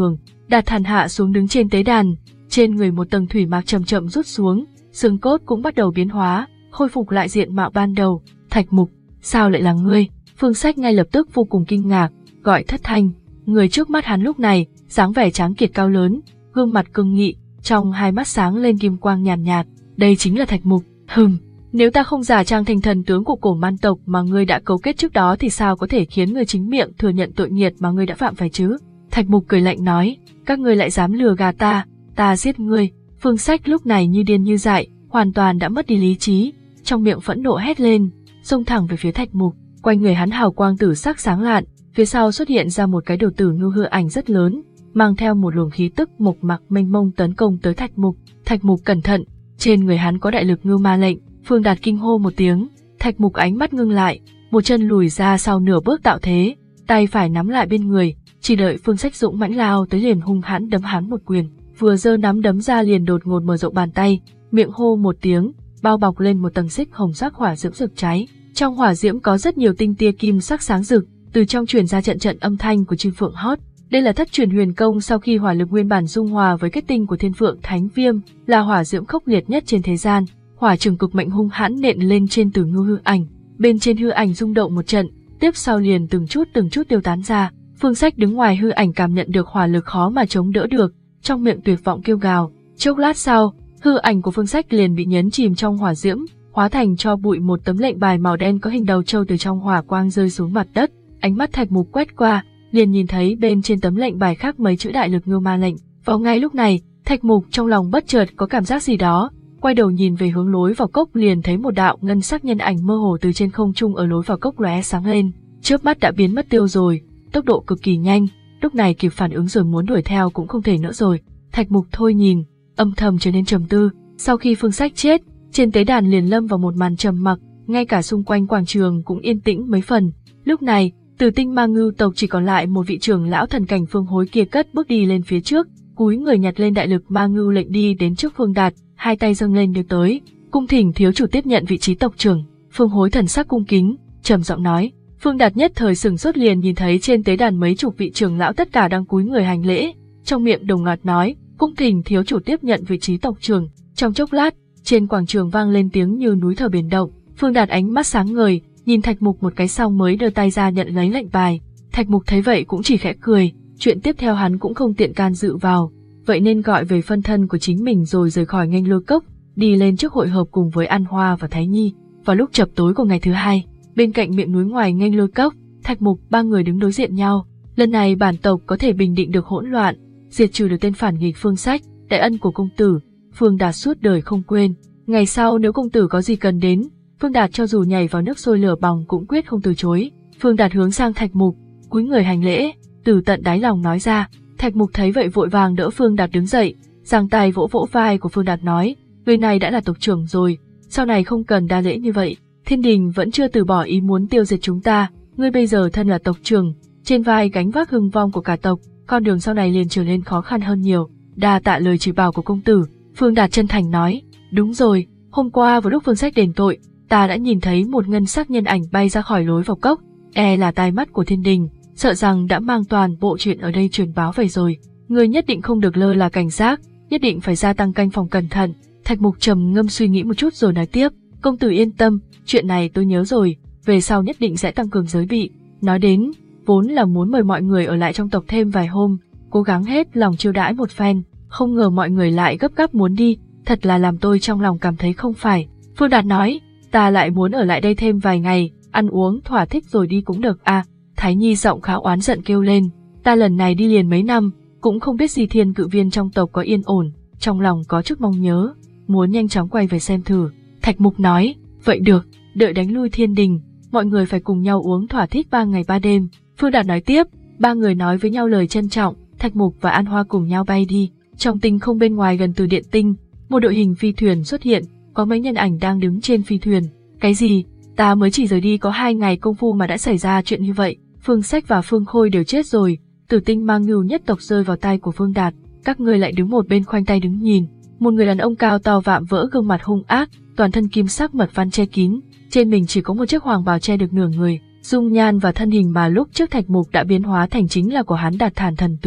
Speaker 1: Đạt Thản hạ xuống đứng trên tế đàn, trên người một tầng thủy mạc chậm chậm rút xuống, xương cốt cũng bắt đầu biến hóa, khôi phục lại diện mạo ban đầu. Thạch Mục, sao lại là ngươi? Phương Sách ngay lập tức vô cùng kinh ngạc, gọi thất thanh. Người trước mắt hắn lúc này, dáng vẻ tráng kiệt cao lớn, gương mặt cương nghị, trong hai mắt sáng lên kim quang nhàn nhạt, nhạt. Đây chính là Thạch Mục. Hừm, nếu ta không giả trang thành thần tướng của cổ man tộc mà ngươi đã cấu kết trước đó thì sao có thể khiến ngươi chính miệng thừa nhận tội nghiệt mà ngươi đã phạm phải chứ? Thạch Mục cười lạnh nói, các ngươi lại dám lừa gạt ta, ta giết ngươi. Phương Sách lúc này như điên như dại, hoàn toàn đã mất đi lý trí, trong miệng phẫn nộ hét lên, xông thẳng về phía Thạch Mục. Quanh người hắn hào quang tử sắc sáng lạn, phía sau xuất hiện ra một cái đầu tử ngưu hư ảnh rất lớn, mang theo một luồng khí tức mộc mạc mênh mông tấn công tới Thạch Mục. Thạch Mục cẩn thận, trên người hắn có đại lực ngưu ma lệnh. Phương Đạt kinh hô một tiếng, Thạch Mục ánh mắt ngưng lại, một chân lùi ra sau nửa bước tạo thế, tay phải nắm lại bên người, chỉ đợi Phương Sách dũng mãnh lao tới liền hung hãn đấm hắn một quyền. Vừa giơ nắm đấm ra liền đột ngột mở rộng bàn tay, miệng hô một tiếng, bao bọc lên một tầng xích hồng sắc hỏa diễm rực cháy. Trong hỏa diễm có rất nhiều tinh tia kim sắc sáng rực, từ trong truyền ra trận trận âm thanh của chim phượng hót. Đây là thất truyền huyền công sau khi hỏa lực nguyên bản dung hòa với kết tinh của Thiên Phượng Thánh Viêm, là hỏa diễm khốc liệt nhất trên thế gian. Hỏa trường cực mệnh hung hãn nện lên trên tử ngưu hư ảnh, bên trên hư ảnh rung động một trận, tiếp sau liền từng chút từng chút tiêu tán ra. Phương Sách đứng ngoài hư ảnh cảm nhận được hỏa lực khó mà chống đỡ được, trong miệng tuyệt vọng kêu gào. Chốc lát sau, hư ảnh của Phương Sách liền bị nhấn chìm trong hỏa diễm, hóa thành cho bụi. Một tấm lệnh bài màu đen có hình đầu trâu từ trong hỏa quang rơi xuống mặt đất. Ánh mắt Thạch Mục quét qua, liền nhìn thấy bên trên tấm lệnh bài khác mấy chữ đại lực ngưu ma lệnh. Vào ngay lúc này, Thạch Mục trong lòng bất chợt có cảm giác gì đó, quay đầu nhìn về hướng lối vào cốc liền thấy một đạo ngân sắc nhân ảnh mơ hồ từ trên không trung ở lối vào cốc lóe sáng lên, chớp mắt đã biến mất tiêu rồi, tốc độ cực kỳ nhanh, lúc này kịp phản ứng rồi muốn đuổi theo cũng không thể nữa rồi. Thạch Mục thôi nhìn, âm thầm trở nên trầm tư. Sau khi Phương Sách chết, trên tế đàn liền lâm vào một màn trầm mặc, ngay cả xung quanh quảng trường cũng yên tĩnh mấy phần. Lúc này, từ Tinh Ma Ngưu tộc chỉ còn lại một vị trưởng lão thần cảnh Phương Hối kia cất bước đi lên phía trước, cúi người nhặt lên đại lực ma ngưu lệnh đi đến trước Phương Đạt, hai tay dâng lên đưa tới, cung thỉnh thiếu chủ tiếp nhận vị trí tộc trưởng. Phương Hối thần sắc cung kính, trầm giọng nói. Phương Đạt nhất thời sửng sốt liền nhìn thấy trên tế đàn mấy chục vị trưởng lão tất cả đang cúi người hành lễ, trong miệng đồng loạt nói, cung thỉnh thiếu chủ tiếp nhận vị trí tộc trưởng. Trong chốc lát, trên quảng trường vang lên tiếng như núi thở biển động. Phương Đạt ánh mắt sáng ngời, nhìn Thạch Mục một cái xong mới đưa tay ra nhận lấy lệnh bài. Thạch Mục thấy vậy cũng chỉ khẽ cười, chuyện tiếp theo hắn cũng không tiện can dự vào, vậy nên gọi về phân thân của chính mình rồi rời khỏi Nghênh Lôi Cốc, đi lên trước hội hợp cùng với An Hoa và Thái Nhi. Vào lúc chập tối của ngày thứ hai, bên cạnh miệng núi ngoài Nghênh Lôi Cốc, Thạch Mục ba người đứng đối diện nhau. Lần này bản tộc có thể bình định được hỗn loạn, diệt trừ được tên phản nghịch Phương Sách, đại ân của công tử, Phương Đạt suốt đời không quên. Ngày sau nếu công tử có gì cần đến, Phương Đạt cho dù nhảy vào nước sôi lửa bỏng cũng quyết không từ chối. Phương Đạt hướng sang Thạch Mục, cúi người hành lễ, từ tận đáy lòng nói ra. Thạch Mục thấy vậy vội vàng đỡ Phương Đạt đứng dậy, giang tay vỗ vỗ vai của Phương Đạt nói, người này đã là tộc trưởng rồi, sau này không cần đa lễ như vậy. Thiên đình vẫn chưa từ bỏ ý muốn tiêu diệt chúng ta, ngươi bây giờ thân là tộc trưởng, trên vai gánh vác hưng vong của cả tộc, con đường sau này liền trở nên khó khăn hơn nhiều. Đa tạ lời chỉ bảo của công tử. Phương Đạt chân thành nói. Đúng rồi, hôm qua vào lúc Phương Sách đền tội, ta đã nhìn thấy một ngân sắc nhân ảnh bay ra khỏi lối vào cốc, e là tai mắt của thiên đình, sợ rằng đã mang toàn bộ chuyện ở đây truyền báo về rồi. Ngươi nhất định không được lơ là cảnh giác, nhất định phải gia tăng canh phòng cẩn thận. Thạch Mục trầm ngâm suy nghĩ một chút rồi nói tiếp, công tử yên tâm, chuyện này tôi nhớ rồi, về sau nhất định sẽ tăng cường giới bị. Nói đến, vốn là muốn mời mọi người ở lại trong tộc thêm vài hôm, cố gắng hết lòng chiêu đãi một phen, không ngờ mọi người lại gấp gáp muốn đi, thật là làm tôi trong lòng cảm thấy không phải. Phương Đạt nói, ta lại muốn ở lại đây thêm vài ngày, ăn uống thỏa thích rồi đi cũng được à. Thái Nhi giọng khá oán giận kêu lên, ta lần này đi liền mấy năm, cũng không biết gì thiên cự viên trong tộc có yên ổn, trong lòng có chút mong nhớ, muốn nhanh chóng quay về xem thử. Thạch Mục nói, vậy được, đợi đánh lui thiên đình, mọi người phải cùng nhau uống thỏa thích ba ngày ba đêm. Phương Đạt nói tiếp, ba người nói với nhau lời trân trọng, Thạch Mục và An Hoa cùng nhau bay đi. Trong tinh không bên ngoài gần Từ Điện Tinh, một đội hình phi thuyền xuất hiện, có mấy nhân ảnh đang đứng trên phi thuyền. Cái gì? Ta mới chỉ rời đi có hai ngày công phu mà đã xảy ra chuyện như vậy. Phương Sách và Phương Khôi đều chết rồi, Tử Tinh Ma Ngưu nhất tộc rơi vào tay của Phương Đạt, các ngươi lại đứng một bên khoanh tay đứng nhìn. Một người đàn ông cao to vạm vỡ, gương mặt hung ác, toàn thân kim sắc mật văn che kín, trên mình chỉ có một chiếc hoàng bào che được nửa người, dung nhan và thân hình mà lúc trước Thạch Mục đã biến hóa thành chính là của hắn Đạt Thản thần tướng.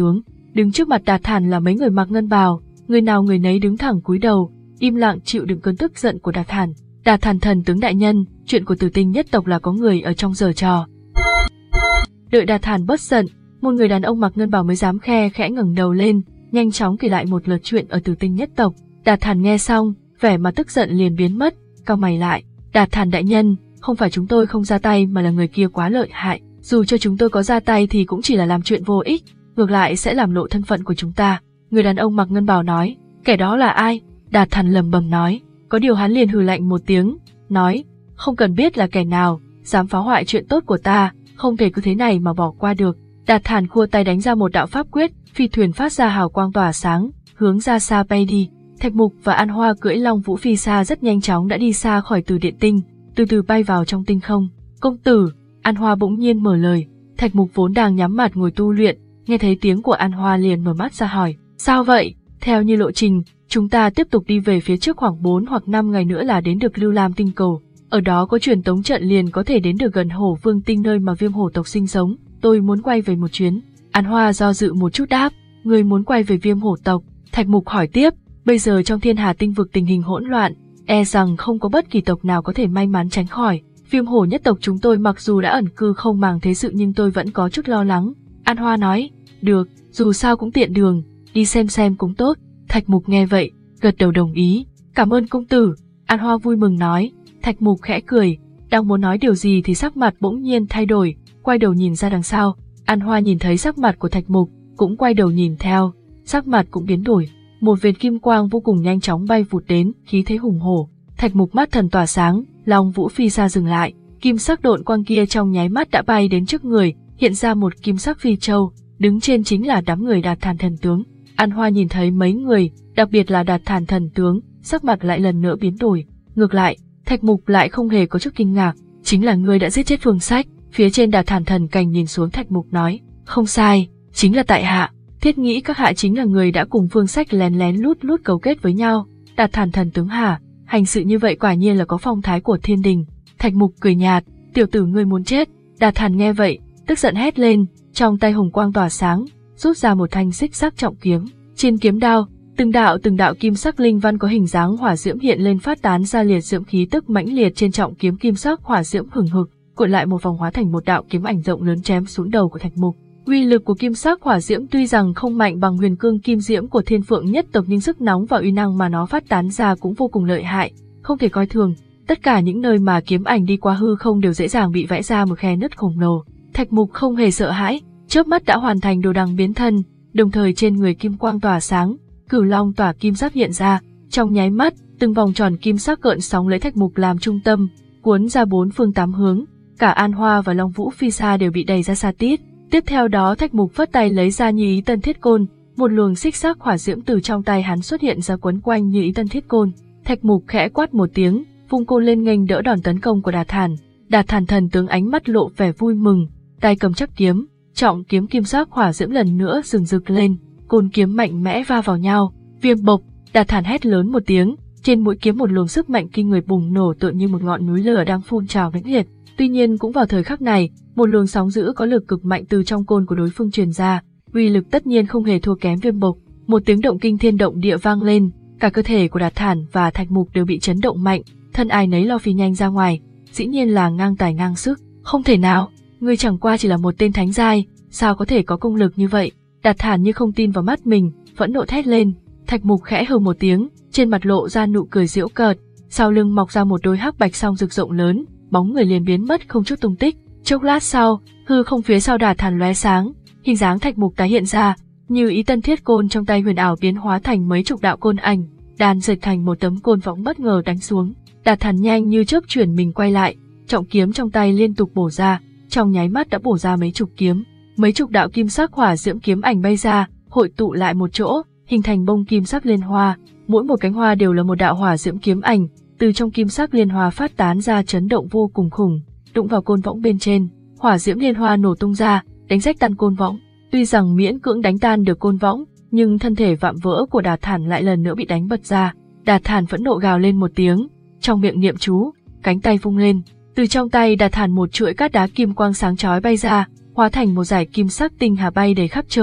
Speaker 1: Đứng trước mặt Đạt Thản là mấy người mặc ngân bào, người nào người nấy đứng thẳng cúi đầu, im lặng chịu đựng cơn tức giận của Đạt Thản. Đạt Thản thần tướng đại nhân, chuyện của Tử Tinh nhất tộc là có người ở trong giở trò. Đợi Đạt Thản bớt giận, một người đàn ông mặc ngân bào mới dám khe khẽ ngẩng đầu lên, nhanh chóng kể lại một lượt chuyện ở Tử Tinh nhất tộc. Đạt Thản nghe xong, vẻ mặt tức giận liền biến mất, cau mày lại. Đạt Thản đại nhân, không phải chúng tôi không ra tay mà là người kia quá lợi hại, dù cho chúng tôi có ra tay thì cũng chỉ là làm chuyện vô ích, ngược lại sẽ làm lộ thân phận của chúng ta. Người đàn ông mặc ngân bào nói, kẻ đó là ai? Đạt Thản lẩm bẩm nói, có điều hắn liền hừ lạnh một tiếng, nói, không cần biết là kẻ nào, dám phá hoại chuyện tốt của ta, không thể cứ thế này mà bỏ qua được. Đạt Thản khua tay đánh ra một đạo pháp quyết, phi thuyền phát ra hào quang tỏa sáng, hướng ra xa bay đi. Thạch Mục và An Hoa cưỡi Long Vũ phi xa rất nhanh chóng đã đi xa khỏi Từ Điện Tinh, từ từ bay vào trong tinh không. Công tử, An Hoa bỗng nhiên mở lời. Thạch Mục vốn đang nhắm mặt ngồi tu luyện, nghe thấy tiếng của An Hoa liền mở mắt ra hỏi, sao vậy? Theo như lộ trình, chúng ta tiếp tục đi về phía trước khoảng bốn hoặc năm ngày nữa là đến được Lưu Lam tinh cầu. Ở đó có truyền tống trận liền có thể đến được gần Hổ Vương tinh nơi mà Viêm hổ tộc sinh sống. Tôi muốn quay về một chuyến. An Hoa do dự một chút đáp, người muốn quay về Viêm hổ tộc? Thạch Mục hỏi tiếp, bây giờ trong Thiên Hà tinh vực tình hình hỗn loạn, e rằng không có bất kỳ tộc nào có thể may mắn tránh khỏi. Viêm hổ nhất tộc chúng tôi mặc dù đã ẩn cư không màng thế sự nhưng tôi vẫn có chút lo lắng. An Hoa nói, được, dù sao cũng tiện đường, đi xem xem cũng tốt. Thạch Mục nghe vậy, gật đầu đồng ý, cảm ơn công tử. An Hoa vui mừng nói. Thạch Mục khẽ cười, đang muốn nói điều gì thì sắc mặt bỗng nhiên thay đổi, quay đầu nhìn ra đằng sau. An Hoa nhìn thấy sắc mặt của Thạch Mục, cũng quay đầu nhìn theo, sắc mặt cũng biến đổi. Một vệt kim quang vô cùng nhanh chóng bay vụt đến, khí thế hùng hổ. Thạch Mục mắt thần tỏa sáng, Long Vũ phi xa dừng lại, kim sắc độn quang kia trong nháy mắt đã bay đến trước người, hiện ra một kim sắc phi châu, đứng trên chính là đám người Đạt Thản thần tướng. An Hoa nhìn thấy mấy người, đặc biệt là Đạt Thản thần tướng, sắc mặt lại lần nữa biến đổi. Ngược lại, Thạch Mục lại không hề có chút kinh ngạc, chính là ngươi đã giết chết Phương Sách. Phía trên Đạt Thản thần cảnh nhìn xuống Thạch Mục nói, không sai, chính là tại hạ. Thiết nghĩ các hạ chính là người đã cùng Phương Sách lén lén lút lút cấu kết với nhau. Đạt Thản thần tướng hả? Hành sự như vậy quả nhiên là có phong thái của thiên đình. Thạch Mục cười nhạt, tiểu tử ngươi muốn chết. Đạt Thản nghe vậy, tức giận hét lên, trong tay hồng quang tỏa sáng, rút ra một thanh xích sắc trọng kiếm. Trên kiếm đao, từng đạo từng đạo kim sắc linh văn có hình dáng hỏa diễm hiện lên phát tán ra liệt diễm khí tức mãnh liệt trên trọng kiếm kim sắc hỏa diễm hừng hực, cuộn lại một vòng hóa thành một đạo kiếm ảnh rộng lớn chém xuống đầu của Thạch Mục. Uy lực của kim sắc hỏa diễm tuy rằng không mạnh bằng huyền cương kim diễm của Thiên Phượng nhất tộc nhưng sức nóng và uy năng mà nó phát tán ra cũng vô cùng lợi hại, không thể coi thường. Tất cả những nơi mà kiếm ảnh đi qua hư không đều dễ dàng bị vẽ ra một khe nứt khổng lồ. Thạch Mục không hề sợ hãi, chớp mắt đã hoàn thành đồ đằng biến thân, đồng thời trên người kim quang tỏa sáng, cửu long tỏa kim sắc hiện ra, trong nháy mắt, từng vòng tròn kim sắc gợn sóng lấy Thạch Mục làm trung tâm, cuốn ra bốn phương tám hướng, cả An Hoa và Long Vũ phi xa đều bị đẩy ra xa tít. Tiếp theo đó Thạch Mục phất tay lấy ra Như Ý Tân Thiết Côn, một luồng xích sắc hỏa diễm từ trong tay hắn xuất hiện ra quấn quanh Như Ý Tân Thiết Côn. Thạch Mục khẽ quát một tiếng, vung côn lên nghênh đỡ đòn tấn công của Đạt Thản. Đạt Thản thần tướng ánh mắt lộ vẻ vui mừng, tay cầm chắc kiếm, trọng kiếm kim sắc hỏa diễm lần nữa rừng rực lên, côn kiếm mạnh mẽ va vào nhau, viêm bộc. Đạt Thản hét lớn một tiếng, trên mũi kiếm một luồng sức mạnh kinh người bùng nổ tựa như một ngọn núi lửa đang phun trào mãnh liệt. Tuy nhiên cũng vào thời khắc này, một luồng sóng dữ có lực cực mạnh từ trong côn của đối phương truyền ra, uy lực tất nhiên không hề thua kém viêm bộc. Một tiếng động kinh thiên động địa vang lên, cả cơ thể của Đạt Thản và Thạch Mục đều bị chấn động mạnh, thân ai nấy lo phi nhanh ra ngoài, dĩ nhiên là ngang tài ngang sức. Không thể nào, ngươi chẳng qua chỉ là một tên thánh giai, sao có thể có công lực như vậy? Đạt Thản như không tin vào mắt mình, phẫn nộ thét lên. Thạch Mục khẽ hừ một tiếng, trên mặt lộ ra nụ cười giễu cợt, sau lưng mọc ra một đôi hắc bạch song rực rộng lớn, bóng người liền biến mất không chút tung tích. Chốc lát sau, hư không phía sau Đạt Thản lóe sáng, hình dáng Thạch Mục tái hiện ra, Như Ý Tân Thiết Côn trong tay huyền ảo biến hóa thành mấy chục đạo côn ảnh, đan dệt thành một tấm côn võng bất ngờ đánh xuống. Đạt Thản nhanh như chớp chuyển mình quay lại, trọng kiếm trong tay liên tục bổ ra, trong nháy mắt đã bổ ra mấy chục kiếm, mấy chục đạo kim sắc hỏa diễm kiếm ảnh bay ra, hội tụ lại một chỗ, hình thành bông kim sắc liên hoa, mỗi một cánh hoa đều là một đạo hỏa diễm kiếm ảnh, từ trong kim sắc liên hoa phát tán ra chấn động vô cùng khủng, đụng vào côn võng bên trên, hỏa diễm liên hoa nổ tung ra, đánh rách tan côn võng. Tuy rằng miễn cưỡng đánh tan được côn võng, nhưng thân thể vạm vỡ của Đạt Thản lại lần nữa bị đánh bật ra. Đạt Thản phẫn nộ gào lên một tiếng, trong miệng niệm chú, cánh tay vung lên, từ trong tay Đạt Thản một chuỗi cát đá kim quang sáng chói bay ra, hóa thành một dải kim sắc tinh hà bay đầy khắp trời,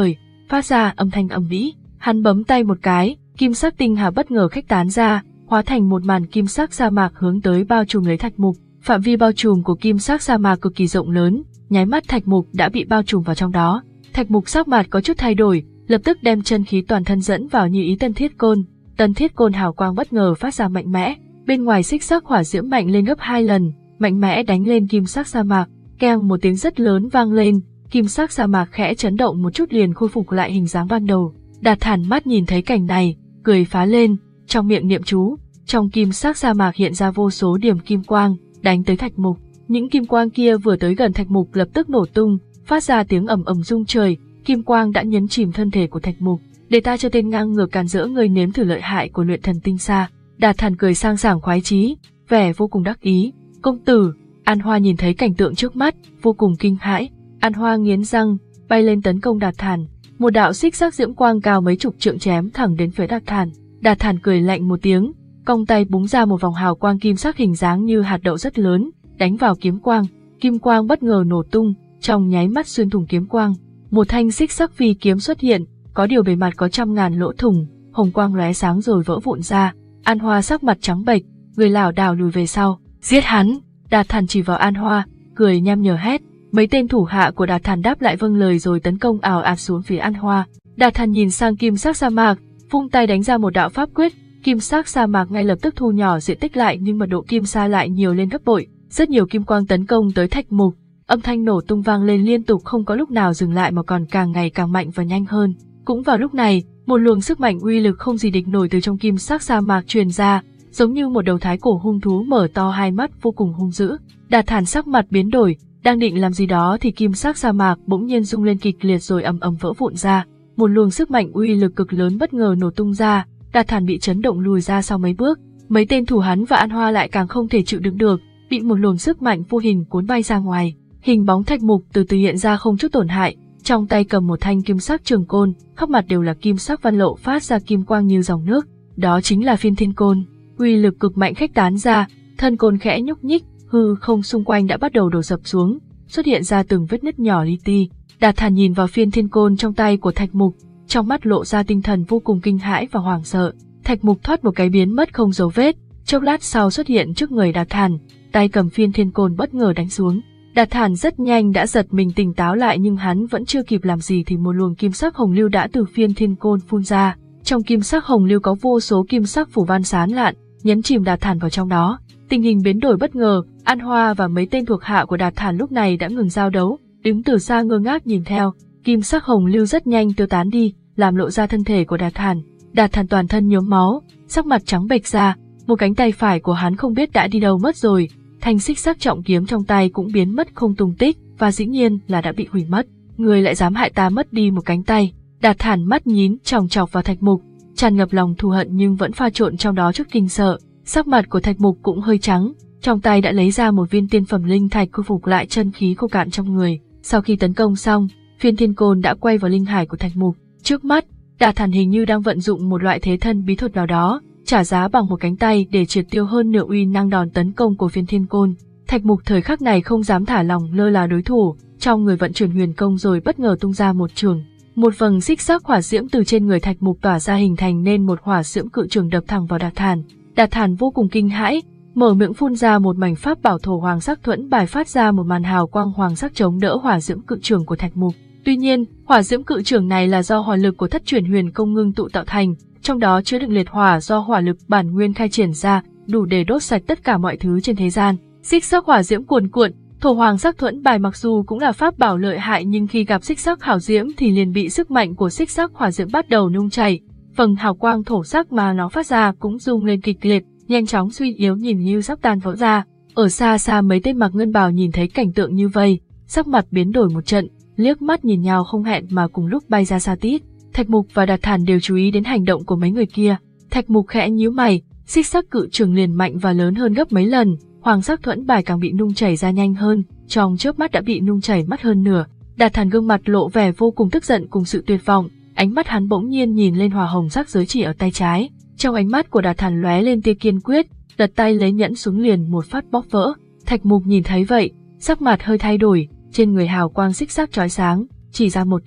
Speaker 1: phát ra âm thanh ầm ĩ. Hắn bấm tay một cái, kim sắc tinh hà bất ngờ khuếch tán ra, hóa thành một màn kim sắc sa mạc hướng tới bao trùm lấy Thạch Mục. Phạm vi bao trùm của kim sắc sa mạc cực kỳ rộng lớn, nháy mắt Thạch Mục đã bị bao trùm vào trong đó. Thạch Mục sắc mặt có chút thay đổi, lập tức đem chân khí toàn thân dẫn vào như ý Tân Thiết Côn. Tân Thiết Côn hào quang bất ngờ phát ra mạnh mẽ, bên ngoài xích sắc hỏa diễm mạnh lên gấp hai lần, mạnh mẽ đánh lên kim sắc sa mạc. Keng một tiếng rất lớn vang lên, kim sắc sa mạc khẽ chấn động một chút liền khôi phục lại hình dáng ban đầu. Đạt Thản mắt nhìn thấy cảnh này, cười phá lên, trong miệng niệm chú, trong kim sắc sa mạc hiện ra vô số điểm kim quang, đánh tới Thạch Mục. Những kim quang kia vừa tới gần Thạch Mục lập tức nổ tung, phát ra tiếng ầm ầm rung trời, kim quang đã nhấn chìm thân thể của Thạch Mục. Để ta cho tên ngang ngược càn rỡ người nếm thử lợi hại của luyện thần tinh sa. Đạt Thản cười sang sảng khoái chí, vẻ vô cùng đắc ý. Công tử, An Hoa nhìn thấy cảnh tượng trước mắt, vô cùng kinh hãi. An Hoa nghiến răng, bay lên tấn công Đạt Thản. Một đạo xích sắc diễm quang cao mấy chục trượng chém thẳng đến phía Đạt Thản. Đạt Thản cười lạnh một tiếng, cong tay búng ra một vòng hào quang kim sắc hình dáng như hạt đậu rất lớn, đánh vào kiếm quang. Kim quang bất ngờ nổ tung, trong nháy mắt xuyên thủng kiếm quang. Một thanh xích sắc phi kiếm xuất hiện, có điều bề mặt có trăm ngàn lỗ thủng, hồng quang lóe sáng rồi vỡ vụn ra. An Hoa sắc mặt trắng bệch, người lảo đảo lùi về sau. Giết hắn! Đạt Thản chỉ vào An Hoa, cười nham nhở hét. Mấy tên thủ hạ của Đạt Thản đáp lại vâng lời rồi tấn công ào ạt xuống phía An Hoa. Đạt Thản nhìn sang kim sắc sa mạc, vung tay đánh ra một đạo pháp quyết, kim sắc sa mạc ngay lập tức thu nhỏ diện tích lại nhưng mật độ kim sa lại nhiều lên gấp bội. Rất nhiều kim quang tấn công tới Thạch Mục, âm thanh nổ tung vang lên liên tục không có lúc nào dừng lại mà còn càng ngày càng mạnh và nhanh hơn. Cũng vào lúc này, một luồng sức mạnh uy lực không gì địch nổi từ trong kim sắc sa mạc truyền ra, giống như một đầu thái cổ hung thú mở to hai mắt vô cùng hung dữ. Đạt Thản sắc mặt biến đổi, đang định làm gì đó thì kim sắc sa mạc bỗng nhiên rung lên kịch liệt rồi ầm ầm vỡ vụn ra. Một luồng sức mạnh uy lực cực lớn bất ngờ nổ tung ra, Đạt Thản bị chấn động lùi ra sau mấy bước. Mấy tên thủ hắn và An Hoa lại càng không thể chịu đựng được, bị một luồng sức mạnh vô hình cuốn bay ra ngoài. Hình bóng Thạch Mục từ từ hiện ra không chút tổn hại, trong tay cầm một thanh kim sắc trường côn, khắp mặt đều là kim sắc văn lộ phát ra kim quang như dòng nước. Đó chính là Phiên Thiên Côn. Uy lực cực mạnh khuếch tán ra, thân côn khẽ nhúc nhích, hư không xung quanh đã bắt đầu đổ sập xuống, xuất hiện ra từng vết nứt nhỏ li ti. Đạt Thản nhìn vào Phiên Thiên Côn trong tay của Thạch Mục, trong mắt lộ ra tinh thần vô cùng kinh hãi và hoảng sợ. Thạch Mục thoát một cái biến mất không dấu vết, chốc lát sau xuất hiện trước người Đạt Thản, tay cầm Phiên Thiên Côn bất ngờ đánh xuống. Đạt Thản rất nhanh đã giật mình tỉnh táo lại nhưng hắn vẫn chưa kịp làm gì thì một luồng kim sắc hồng lưu đã từ Phiên Thiên Côn phun ra. Trong kim sắc hồng lưu có vô số kim sắc phủ văn sán lạn, nhấn chìm Đạt Thản vào trong đó. Tình hình biến đổi bất ngờ, An Hoa và mấy tên thuộc hạ của Đạt Thản lúc này đã ngừng giao đấu, đứng từ xa ngơ ngác nhìn theo. Kim sắc hồng lưu rất nhanh tiêu tán đi, làm lộ ra thân thể của Đạt Thản. Đạt Thản toàn thân nhuốm máu, sắc mặt trắng bệch ra, một cánh tay phải của hắn không biết đã đi đâu mất rồi, thanh xích sắc trọng kiếm trong tay cũng biến mất không tung tích, và dĩ nhiên là đã bị hủy mất. Người lại dám hại ta mất đi một cánh tay. Đạt Thản mắt nhín chòng chọc vào Thạch Mục, tràn ngập lòng thù hận nhưng vẫn pha trộn trong đó chút kinh sợ. Sắc mặt của Thạch Mục cũng hơi trắng, trong tay đã lấy ra một viên tiên phẩm linh thạch khôi phục lại chân khí khô cạn trong người. Sau khi tấn công xong, Phiên Thiên Côn đã quay vào linh hải của Thạch Mục. Trước mắt, Đạt Thản hình như đang vận dụng một loại thế thân bí thuật nào đó, trả giá bằng một cánh tay để triệt tiêu hơn nửa uy năng đòn tấn công của Phiên Thiên Côn. Thạch Mục thời khắc này không dám thả lòng lơ là đối thủ, trong người vận chuyển huyền công rồi bất ngờ tung ra một trường. Một vầng xích sắc hỏa diễm từ trên người Thạch Mục tỏa ra hình thành nên một hỏa diễm cự trường đập thẳng vào Đạt Thản. Đạt Thản vô cùng kinh hãi, mở miệng phun ra một mảnh pháp bảo thổ hoàng sắc thuẫn bài phát ra một màn hào quang hoàng sắc chống đỡ hỏa diễm cự trường của Thạch Mục. Tuy nhiên, hỏa diễm cự trường này là do hỏa lực của thất chuyển huyền công ngưng tụ tạo thành, trong đó chứa đựng liệt hỏa do hỏa lực bản nguyên khai triển ra, đủ để đốt sạch tất cả mọi thứ trên thế gian. Xích sắc hỏa diễm cuồn cuộn, thổ hoàng sắc thuẫn bài mặc dù cũng là pháp bảo lợi hại nhưng khi gặp xích sắc hảo diễm thì liền bị sức mạnh của xích sắc hỏa diễm bắt đầu nung chảy. Phần hào quang thổ sắc mà nó phát ra cũng rung lên kịch liệt, nhanh chóng suy yếu nhìn như sắp tan vỡ ra. Ở xa xa mấy tên mặc ngân bào nhìn thấy cảnh tượng như vây, sắc mặt biến đổi một trận, liếc mắt nhìn nhau không hẹn mà cùng lúc bay ra xa tít. Thạch Mục và Đạt Thản đều chú ý đến hành động của mấy người kia. Thạch Mục khẽ nhíu mày, xích sắc cự trường liền mạnh và lớn hơn gấp mấy lần, hoàng sắc thuẫn bài càng bị nung chảy ra nhanh hơn, trong chớp mắt đã bị nung chảy mất hơn nửa. Đạt Thản gương mặt lộ vẻ vô cùng tức giận cùng sự tuyệt vọng, ánh mắt hắn bỗng nhiên nhìn lên hỏa hồng sắc giới chỉ ở tay trái. Trong ánh mắt của Đạt Thản lóe lên tia kiên quyết, đặt tay lấy nhẫn xuống liền một phát bóp vỡ. Thạch Mục nhìn thấy vậy, sắc mặt hơi thay đổi, trên người hào quang xích sắc chói sáng, chỉ ra một điểm,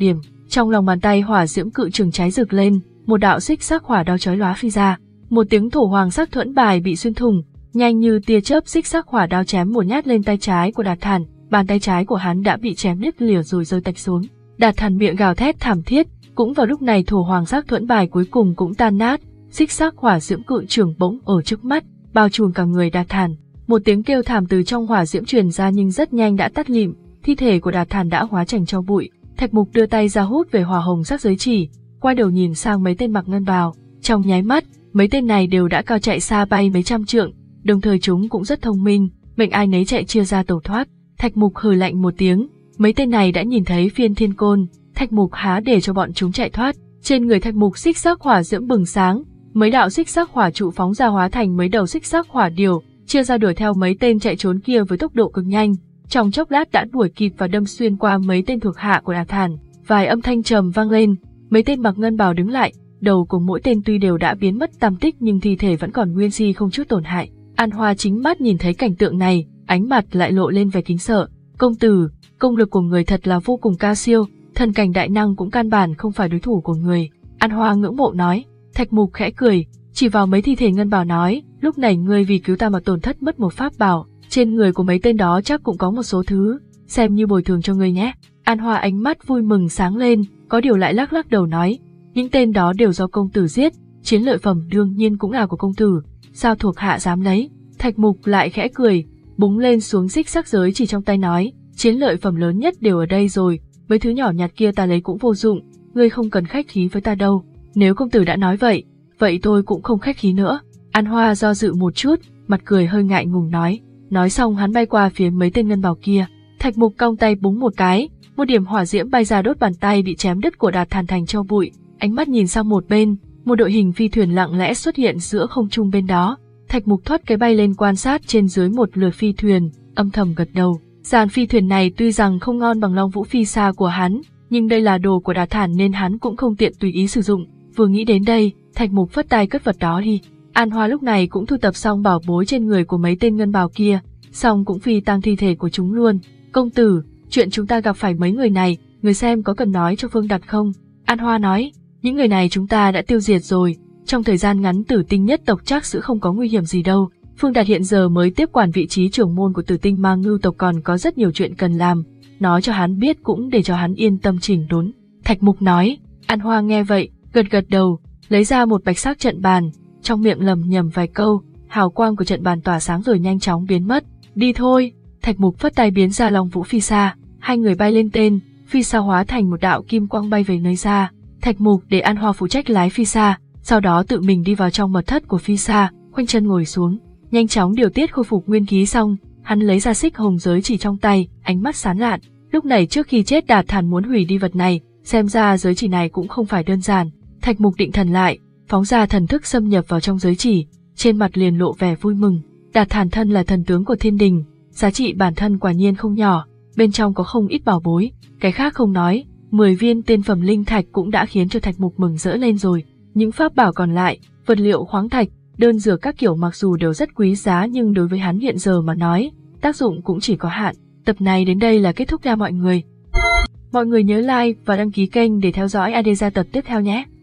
Speaker 1: Trong lòng bàn tay hỏa diễm cự trường cháy rực lên, một đạo xích sắc hỏa đao chói lóa phi ra. Một tiếng thổ hoàng sắc thuẫn bài bị xuyên thủng, nhanh như tia chớp xích sắc hỏa đao chém một nhát lên tay trái của Đạt Thản, bàn tay trái của hắn đã bị chém đứt lìa rồi rơi tạch xuống. Đạt Thản miệng gào thét thảm thiết, cũng vào lúc này thổ hoàng sắc thuẫn bài cuối cùng cũng tan nát, xích sắc hỏa diễm cự trường bỗng ở trước mắt, bao trùm cả người Đạt Thản. Một tiếng kêu thảm từ trong hỏa diễm truyền ra nhưng rất nhanh đã tắt lịm, thi thể của Đạt Thản đã hóa thành tro bụi. Thạch Mục đưa tay ra hút về hỏa hồng sắc giới chỉ, quay đầu nhìn sang mấy tên mặc ngân bào, trong nháy mắt, mấy tên này đều đã cao chạy xa bay mấy trăm trượng, đồng thời chúng cũng rất thông minh, mệnh ai nấy chạy chia ra tẩu thoát. Thạch Mục hừ lạnh một tiếng, mấy tên này đã nhìn thấy phiên thiên côn, Thạch Mục há để cho bọn chúng chạy thoát. Trên người Thạch Mục xích sắc hỏa diễm bừng sáng, mấy đạo xích sắc hỏa trụ phóng ra hóa thành mấy đầu xích sắc hỏa điểu, chia ra đuổi theo mấy tên chạy trốn kia với tốc độ cực nhanh. Trong chốc lát đã đuổi kịp và đâm xuyên qua mấy tên thuộc hạ của Đạt Thản. Vài âm thanh trầm vang lên, mấy tên mặc ngân bào đứng lại, đầu của mỗi tên tuy đều đã biến mất tăm tích nhưng thi thể vẫn còn nguyên si không chút tổn hại. An Hoa chính mắt nhìn thấy cảnh tượng này, ánh mặt lại lộ lên vẻ kính sợ. Công tử, công lực của người thật là vô cùng cao siêu, thần cảnh đại năng cũng căn bản không phải đối thủ của người. An Hoa ngưỡng mộ nói. Thạch Mục khẽ cười, chỉ vào mấy thi thể ngân bào nói, lúc này ngươi vì cứu ta mà tổn thất mất một pháp bảo, trên người của mấy tên đó chắc cũng có một số thứ, xem như bồi thường cho ngươi nhé. An Hoa ánh mắt vui mừng sáng lên, có điều lại lắc lắc đầu nói, những tên đó đều do công tử giết, chiến lợi phẩm đương nhiên cũng là của công tử, sao thuộc hạ dám lấy. Thạch Mục lại khẽ cười, búng lên xuống xích sắc giới chỉ trong tay nói, chiến lợi phẩm lớn nhất đều ở đây rồi, mấy thứ nhỏ nhặt kia ta lấy cũng vô dụng, ngươi không cần khách khí với ta đâu. Nếu công tử đã nói vậy, vậy tôi cũng không khách khí nữa. An Hoa do dự một chút, mặt cười hơi ngại ngùng nói. Nói xong hắn bay qua phía mấy tên ngân bào kia. Thạch Mục cong tay búng một cái, một điểm hỏa diễm bay ra đốt bàn tay bị chém đứt của Đạt Thản thành tro bụi. Ánh mắt nhìn sang một bên, một đội hình phi thuyền lặng lẽ xuất hiện giữa không trung bên đó. Thạch Mục thoát cái bay lên quan sát trên dưới một lượt phi thuyền, âm thầm gật đầu. Dàn phi thuyền này tuy rằng không ngon bằng Long Vũ Phi Sa của hắn, nhưng đây là đồ của Đạt Thản nên hắn cũng không tiện tùy ý sử dụng. Vừa nghĩ đến đây, Thạch Mục phất tay cất vật đó đi. An Hoa lúc này cũng thu tập xong bảo bối trên người của mấy tên ngân bào kia, xong cũng phi tang thi thể của chúng luôn. Công tử, chuyện chúng ta gặp phải mấy người này, người xem có cần nói cho Phương Đạt không? An Hoa nói, những người này chúng ta đã tiêu diệt rồi, trong thời gian ngắn Tử Tinh nhất tộc chắc sẽ không có nguy hiểm gì đâu. Phương Đạt hiện giờ mới tiếp quản vị trí trưởng môn của Tử Tinh Ma Ngưu tộc còn có rất nhiều chuyện cần làm, nói cho hắn biết cũng để cho hắn yên tâm chỉnh đốn. Thạch Mục nói. An Hoa nghe vậy, gật gật đầu, lấy ra một bạch sắc trận bàn, trong miệng lầm nhầm vài câu, hào quang của trận bàn tỏa sáng rồi nhanh chóng biến mất. Đi thôi. Thạch Mục phất tay biến ra Long Vũ Phi Sa, hai người bay lên tên, Phi Sa hóa thành một đạo kim quang bay về nơi xa. Thạch Mục để An Hoa phụ trách lái Phi Sa, sau đó tự mình đi vào trong mật thất của Phi Sa, khoanh chân ngồi xuống, nhanh chóng điều tiết khôi phục nguyên khí xong, hắn lấy ra xích hồng giới chỉ trong tay, ánh mắt sáng lạn. Lúc này trước khi chết Đạt Thản muốn hủy đi vật này, xem ra giới chỉ này cũng không phải đơn giản. Thạch Mục định thần lại, phóng ra thần thức xâm nhập vào trong giới chỉ, trên mặt liền lộ vẻ vui mừng. Đạt Thản thân là thần tướng của thiên đình, giá trị bản thân quả nhiên không nhỏ, bên trong có không ít bảo bối, cái khác không nói, mười viên tiên phẩm linh thạch cũng đã khiến cho Thạch Mục mừng rỡ lên rồi. Những pháp bảo còn lại, vật liệu khoáng thạch, đơn dược các kiểu mặc dù đều rất quý giá nhưng đối với hắn hiện giờ mà nói, tác dụng cũng chỉ có hạn. Tập này đến đây là kết thúc nha mọi người. Mọi người nhớ like và đăng ký kênh để theo dõi a đê gia tập tiếp theo nhé.